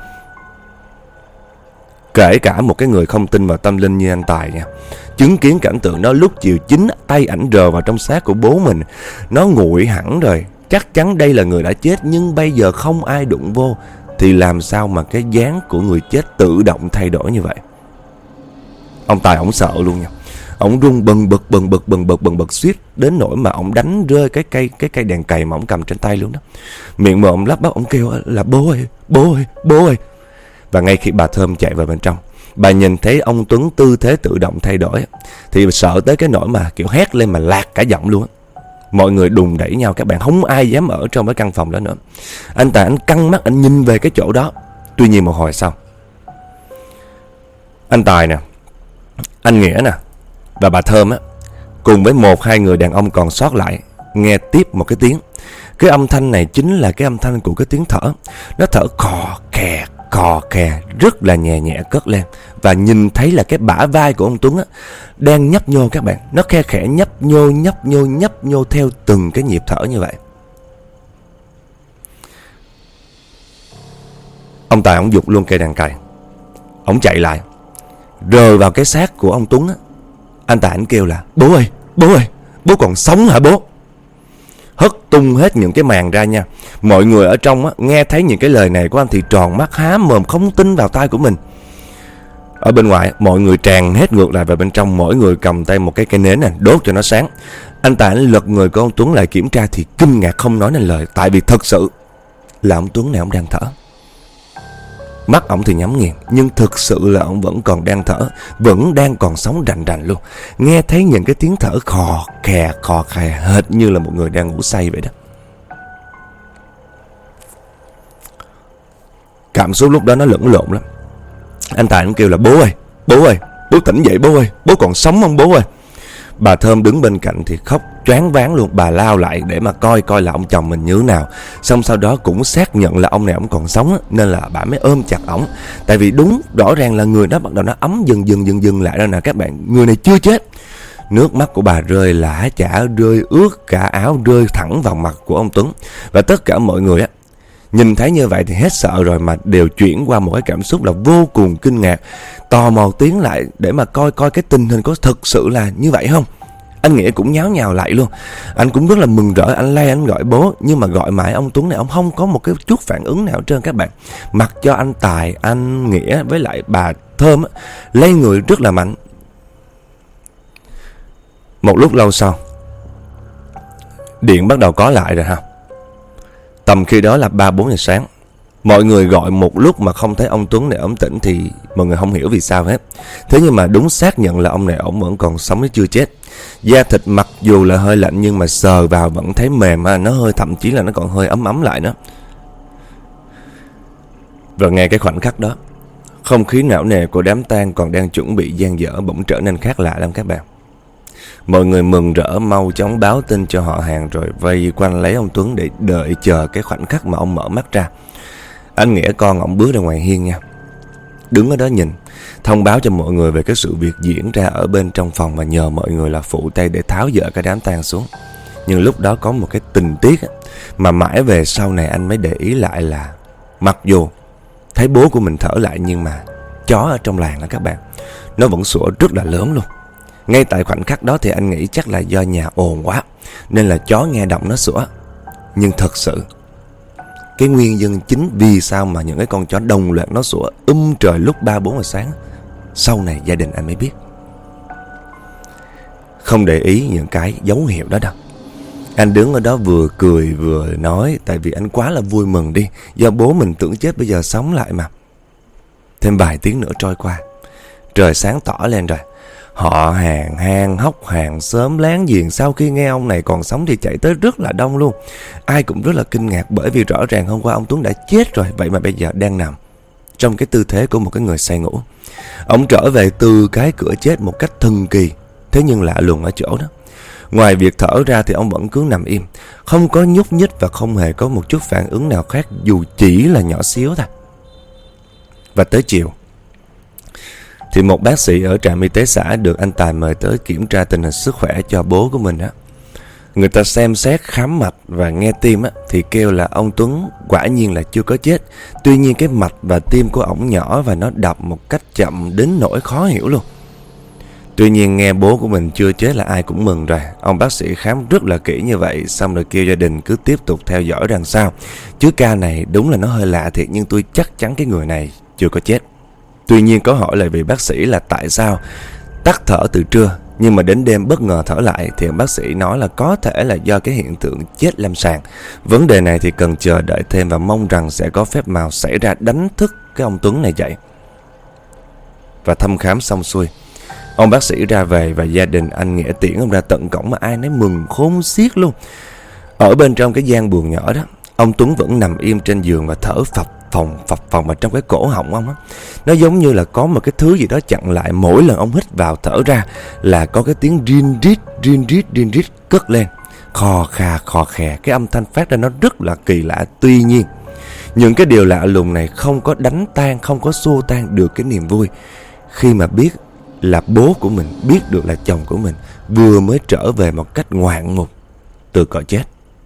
Kể cả một cái người không tin vào tâm linh như anh Tài nha, chứng kiến cảnh tượng đó lúc chiều chín, tay ảnh rờ vào trong xác của bố mình, nó nguội hẳn rồi, chắc chắn đây là người đã chết, nhưng bây giờ không ai đụng vô, thì làm sao mà cái dáng của người chết tự động thay đổi như vậy? Ông Tài ổng sợ luôn nha, ổng run bần bật bần bật bần bật bần bật suýt đến nỗi mà ổng đánh rơi cái cây cái cây đèn cày mà ổng cầm trên tay luôn đó. Miệng mà ổng lắp bắp, ổng kêu là bố ơi, bố ơi, bố ơi. Và ngay khi bà Thơm chạy vào bên trong, bà nhìn thấy ông Tuấn tư thế tự động thay đổi, thì sợ tới cái nỗi mà kiểu hét lên mà lạc cả giọng luôn á. Mọi người đùng đẩy nhau các bạn, không ai dám ở trong cái căn phòng đó nữa. Anh Tài anh căng mắt, anh nhìn về cái chỗ đó. Tuy nhiên một hồi sau, anh Tài nè, anh Nghĩa nè và bà Thơm á, cùng với một hai người đàn ông còn sót lại, nghe tiếp một cái tiếng. Cái âm thanh này chính là cái âm thanh của cái tiếng thở. Nó thở khò khè khò khè, rất là nhẹ nhẹ cất lên. Và nhìn thấy là cái bả vai của ông Tuấn á, đang nhấp nhô các bạn. Nó khe khẽ nhấp nhô nhấp nhô nhấp nhô theo từng cái nhịp thở như vậy. Ông Tài ổng giục luôn cây đàn cày, ổng chạy lại rờ vào cái xác của ông Tuấn á. Anh Tài ảnh kêu là bố ơi, bố ơi, bố còn sống hả bố? Hất tung hết những cái màn ra nha. Mọi người ở trong á, nghe thấy những cái lời này của anh thì tròn mắt há mồm không tin vào tai của mình. Ở bên ngoài mọi người tràn hết ngược lại vào bên trong, mỗi người cầm tay một cái cây nến này đốt cho nó sáng. Anh Tài anh lật người của ông Tuấn lại kiểm tra thì kinh ngạc không nói nên lời, tại vì thật sự là ông Tuấn này ông đang thở. Mắt ổng thì nhắm nghiền, nhưng thực sự là ổng vẫn còn đang thở, vẫn đang còn sống rành rành luôn. Nghe thấy những cái tiếng thở khò khè khò khè hệt như là một người đang ngủ say vậy đó. Cảm xúc lúc đó nó lẫn lộn lắm. Anh Tài anh kêu là bố ơi, bố ơi, bố tỉnh dậy bố ơi, bố còn sống không bố ơi? Bà Thơm đứng bên cạnh thì khóc choáng váng luôn. Bà lao lại để mà coi coi là ông chồng mình như thế nào. Xong sau đó cũng xác nhận là ông này ông còn sống á, nên là bà mới ôm chặt ổng. Tại vì đúng rõ ràng là người đó bắt đầu nó ấm dần dần dần dần lại rồi nè các bạn. Người này chưa chết. Nước mắt của bà rơi lã chả, rơi ướt cả áo, rơi thẳng vào mặt của ông Tuấn. Và tất cả mọi người á, nhìn thấy như vậy thì hết sợ rồi, mà đều chuyển qua một cái cảm xúc là vô cùng kinh ngạc, tò mò tiến lại để mà coi coi cái tình hình có thực sự là như vậy không. Anh Nghĩa cũng nháo nhào lại luôn. Anh cũng rất là mừng rỡ, anh lay anh gọi bố, nhưng mà gọi mãi ông Tuấn này ông không có một cái chút phản ứng nào hết trơn các bạn. Mặc cho anh Tài, anh Nghĩa với lại bà Thơm á, lay người rất là mạnh. Một lúc lâu sau, điện bắt đầu có lại rồi ha. Tầm khi đó là ba bốn giờ sáng. Mọi người gọi một lúc mà không thấy ông Tuấn này ổng tỉnh thì mọi người không hiểu vì sao hết. Thế nhưng mà đúng xác nhận là ông này ổng vẫn còn sống chứ chưa chết. Da thịt mặc dù là hơi lạnh nhưng mà sờ vào vẫn thấy mềm, nó hơi, thậm chí là nó còn hơi ấm ấm lại nữa. Và ngay cái khoảnh khắc đó, không khí não nề của đám tang còn đang chuẩn bị dang dở bỗng trở nên khác lạ lắm các bạn. Mọi người mừng rỡ mau chóng báo tin cho họ hàng rồi vây quanh lấy ông Tuấn để đợi chờ cái khoảnh khắc mà ông mở mắt ra. Anh Nghĩa con ổng bước ra ngoài hiên nha, đứng ở đó nhìn, thông báo cho mọi người về cái sự việc diễn ra ở bên trong phòng và nhờ mọi người là phụ tay để tháo dỡ cái đám tang xuống. Nhưng lúc đó có một cái tình tiết mà mãi về sau này anh mới để ý lại là mặc dù thấy bố của mình thở lại, nhưng mà chó ở trong làng đó các bạn, nó vẫn sủa rất là lớn luôn. Ngay tại khoảnh khắc đó thì anh nghĩ chắc là do nhà ồn quá nên là chó nghe động nó sủa. Nhưng thật sự cái nguyên nhân chính vì sao mà những cái con chó đồng loạt nó sủa um trời lúc ba bốn giờ sáng, sau này gia đình anh mới biết. không để ý những cái dấu hiệu đó đâu. Anh đứng ở đó vừa cười vừa nói, tại vì anh quá là vui mừng đi, do bố mình tưởng chết bây giờ sống lại mà. Thêm vài tiếng nữa trôi qua, trời sáng tỏ lên rồi. Họ hàng, hang hóc, hàng xóm láng giềng sau khi nghe ông này còn sống thì chạy tới rất là đông luôn. Ai cũng rất là kinh ngạc, bởi vì rõ ràng hôm qua ông Tuấn đã chết rồi, vậy mà bây giờ đang nằm trong cái tư thế của một cái người say ngủ. Ông trở về từ cái cửa chết một cách thần kỳ. Thế nhưng lạ lùng ở chỗ đó, ngoài việc thở ra thì ông vẫn cứ nằm im, không có nhúc nhích và không hề có một chút phản ứng nào khác, dù chỉ là nhỏ xíu thôi. Và tới chiều thì một bác sĩ ở trạm y tế xã được anh Tài mời tới kiểm tra tình hình sức khỏe cho bố của mình á. Người ta xem xét khám mạch và nghe tim á, thì kêu là ông Tuấn quả nhiên là chưa có chết. Tuy nhiên cái mạch và tim của ổng nhỏ và nó đập một cách chậm đến nỗi khó hiểu luôn. Tuy nhiên nghe bố của mình chưa chết là ai cũng mừng rồi. Ông bác sĩ khám rất là kỹ như vậy, xong rồi kêu gia đình cứ tiếp tục theo dõi đằng sau. Chứ ca này đúng là nó hơi lạ thiệt, nhưng tôi chắc chắn cái người này chưa có chết. Tuy nhiên có hỏi lại vị bác sĩ là tại sao tắt thở từ trưa nhưng mà đến đêm bất ngờ thở lại, thì bác sĩ nói là có thể là do cái hiện tượng chết lâm sàng. Vấn đề này thì cần chờ đợi thêm và mong rằng sẽ có phép màu xảy ra đánh thức cái ông Tuấn này dậy. Và thăm khám xong xuôi, ông bác sĩ ra về và gia đình anh Nghĩa tiễn ông ra tận cổng mà ai nấy mừng khôn xiết luôn. Ở bên trong cái gian buồng nhỏ đó, ông Tuấn vẫn nằm im trên giường và thở phập phồng phập phồng mà trong cái cổ họng ông á, nó giống như là có một cái thứ gì đó chặn lại. Mỗi lần ông hít vào thở ra là có cái tiếng rin rít rin rít rin rít cất lên, khò khà khò khè. Cái âm thanh phát ra nó rất là kỳ lạ. Tuy nhiên những cái điều lạ lùng này không có đánh tan, không có xua tan được cái niềm vui khi mà biết là bố của mình, biết được là chồng của mình vừa mới trở về một cách ngoạn mục từ cõi chết.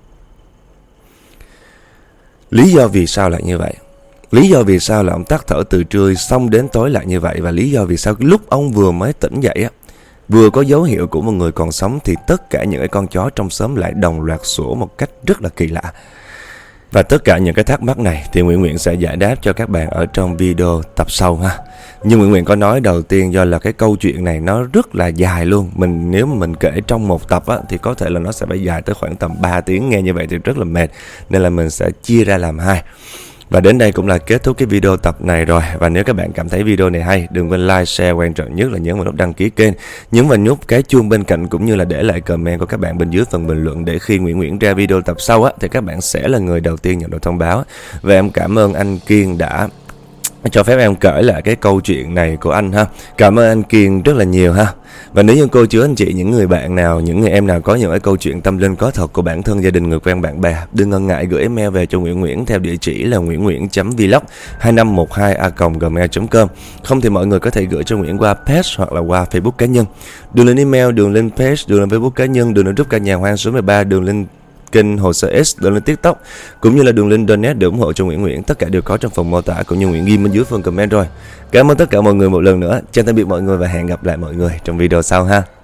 Lý do vì sao lại như vậy? Lý do vì sao là ông tắt thở từ trưa xong đến tối lại như vậy? Và lý do vì sao lúc ông vừa mới tỉnh dậy á, vừa có dấu hiệu của một người còn sống, thì tất cả những cái con chó trong xóm lại đồng loạt sủa một cách rất là kỳ lạ. Và tất cả những cái thắc mắc này thì Nguyễn Nguyễn sẽ giải đáp cho các bạn ở trong video tập sau ha. Nhưng Nguyễn Nguyễn có nói đầu tiên, do là cái câu chuyện này nó rất là dài luôn. Mình nếu mà mình kể trong một tập á, thì có thể là nó sẽ phải dài tới khoảng tầm ba tiếng. Nghe như vậy thì rất là mệt, nên là mình sẽ chia ra làm hai. Và đến đây cũng là kết thúc cái video tập này rồi. Và nếu các bạn cảm thấy video này hay, đừng quên like, share, quan trọng nhất là nhấn vào nút đăng ký kênh, nhấn vào nút cái chuông bên cạnh, cũng như là để lại comment của các bạn bên dưới phần bình luận, để khi Nguyễn Nguyễn ra video tập sau á, thì các bạn sẽ là người đầu tiên nhận được thông báo. Và em cảm ơn anh Kiên đã cho phép em kể lại cái câu chuyện này của anh ha. Cảm ơn anh Kiên rất là nhiều ha. Và nếu như cô chú anh chị, những người bạn nào, những người em nào có những cái câu chuyện tâm linh có thật của bản thân, gia đình, người quen, bạn bè, đừng ngần ngại gửi email về cho Nguyễn Nguyễn theo địa chỉ là nguyễn nguyễn chấm vlog hai năm một hai a còng gmail chấm com. Không thì mọi người có thể gửi cho Nguyễn qua page hoặc là qua Facebook cá nhân. Đường link email, đường link page, đường link Facebook cá nhân, đường link group Cả Nhà Hoang số mười ba, đường link kênh Hồ Sơ S, đường link TikTok, cũng như là đường link donate để ủng hộ cho Nguyễn Nguyễn. Tất cả đều có trong phần mô tả, cũng như Nguyễn ghi bên dưới phần comment rồi. Cảm ơn tất cả mọi người một lần nữa. Chào tạm biệt mọi người và hẹn gặp lại mọi người trong video sau ha.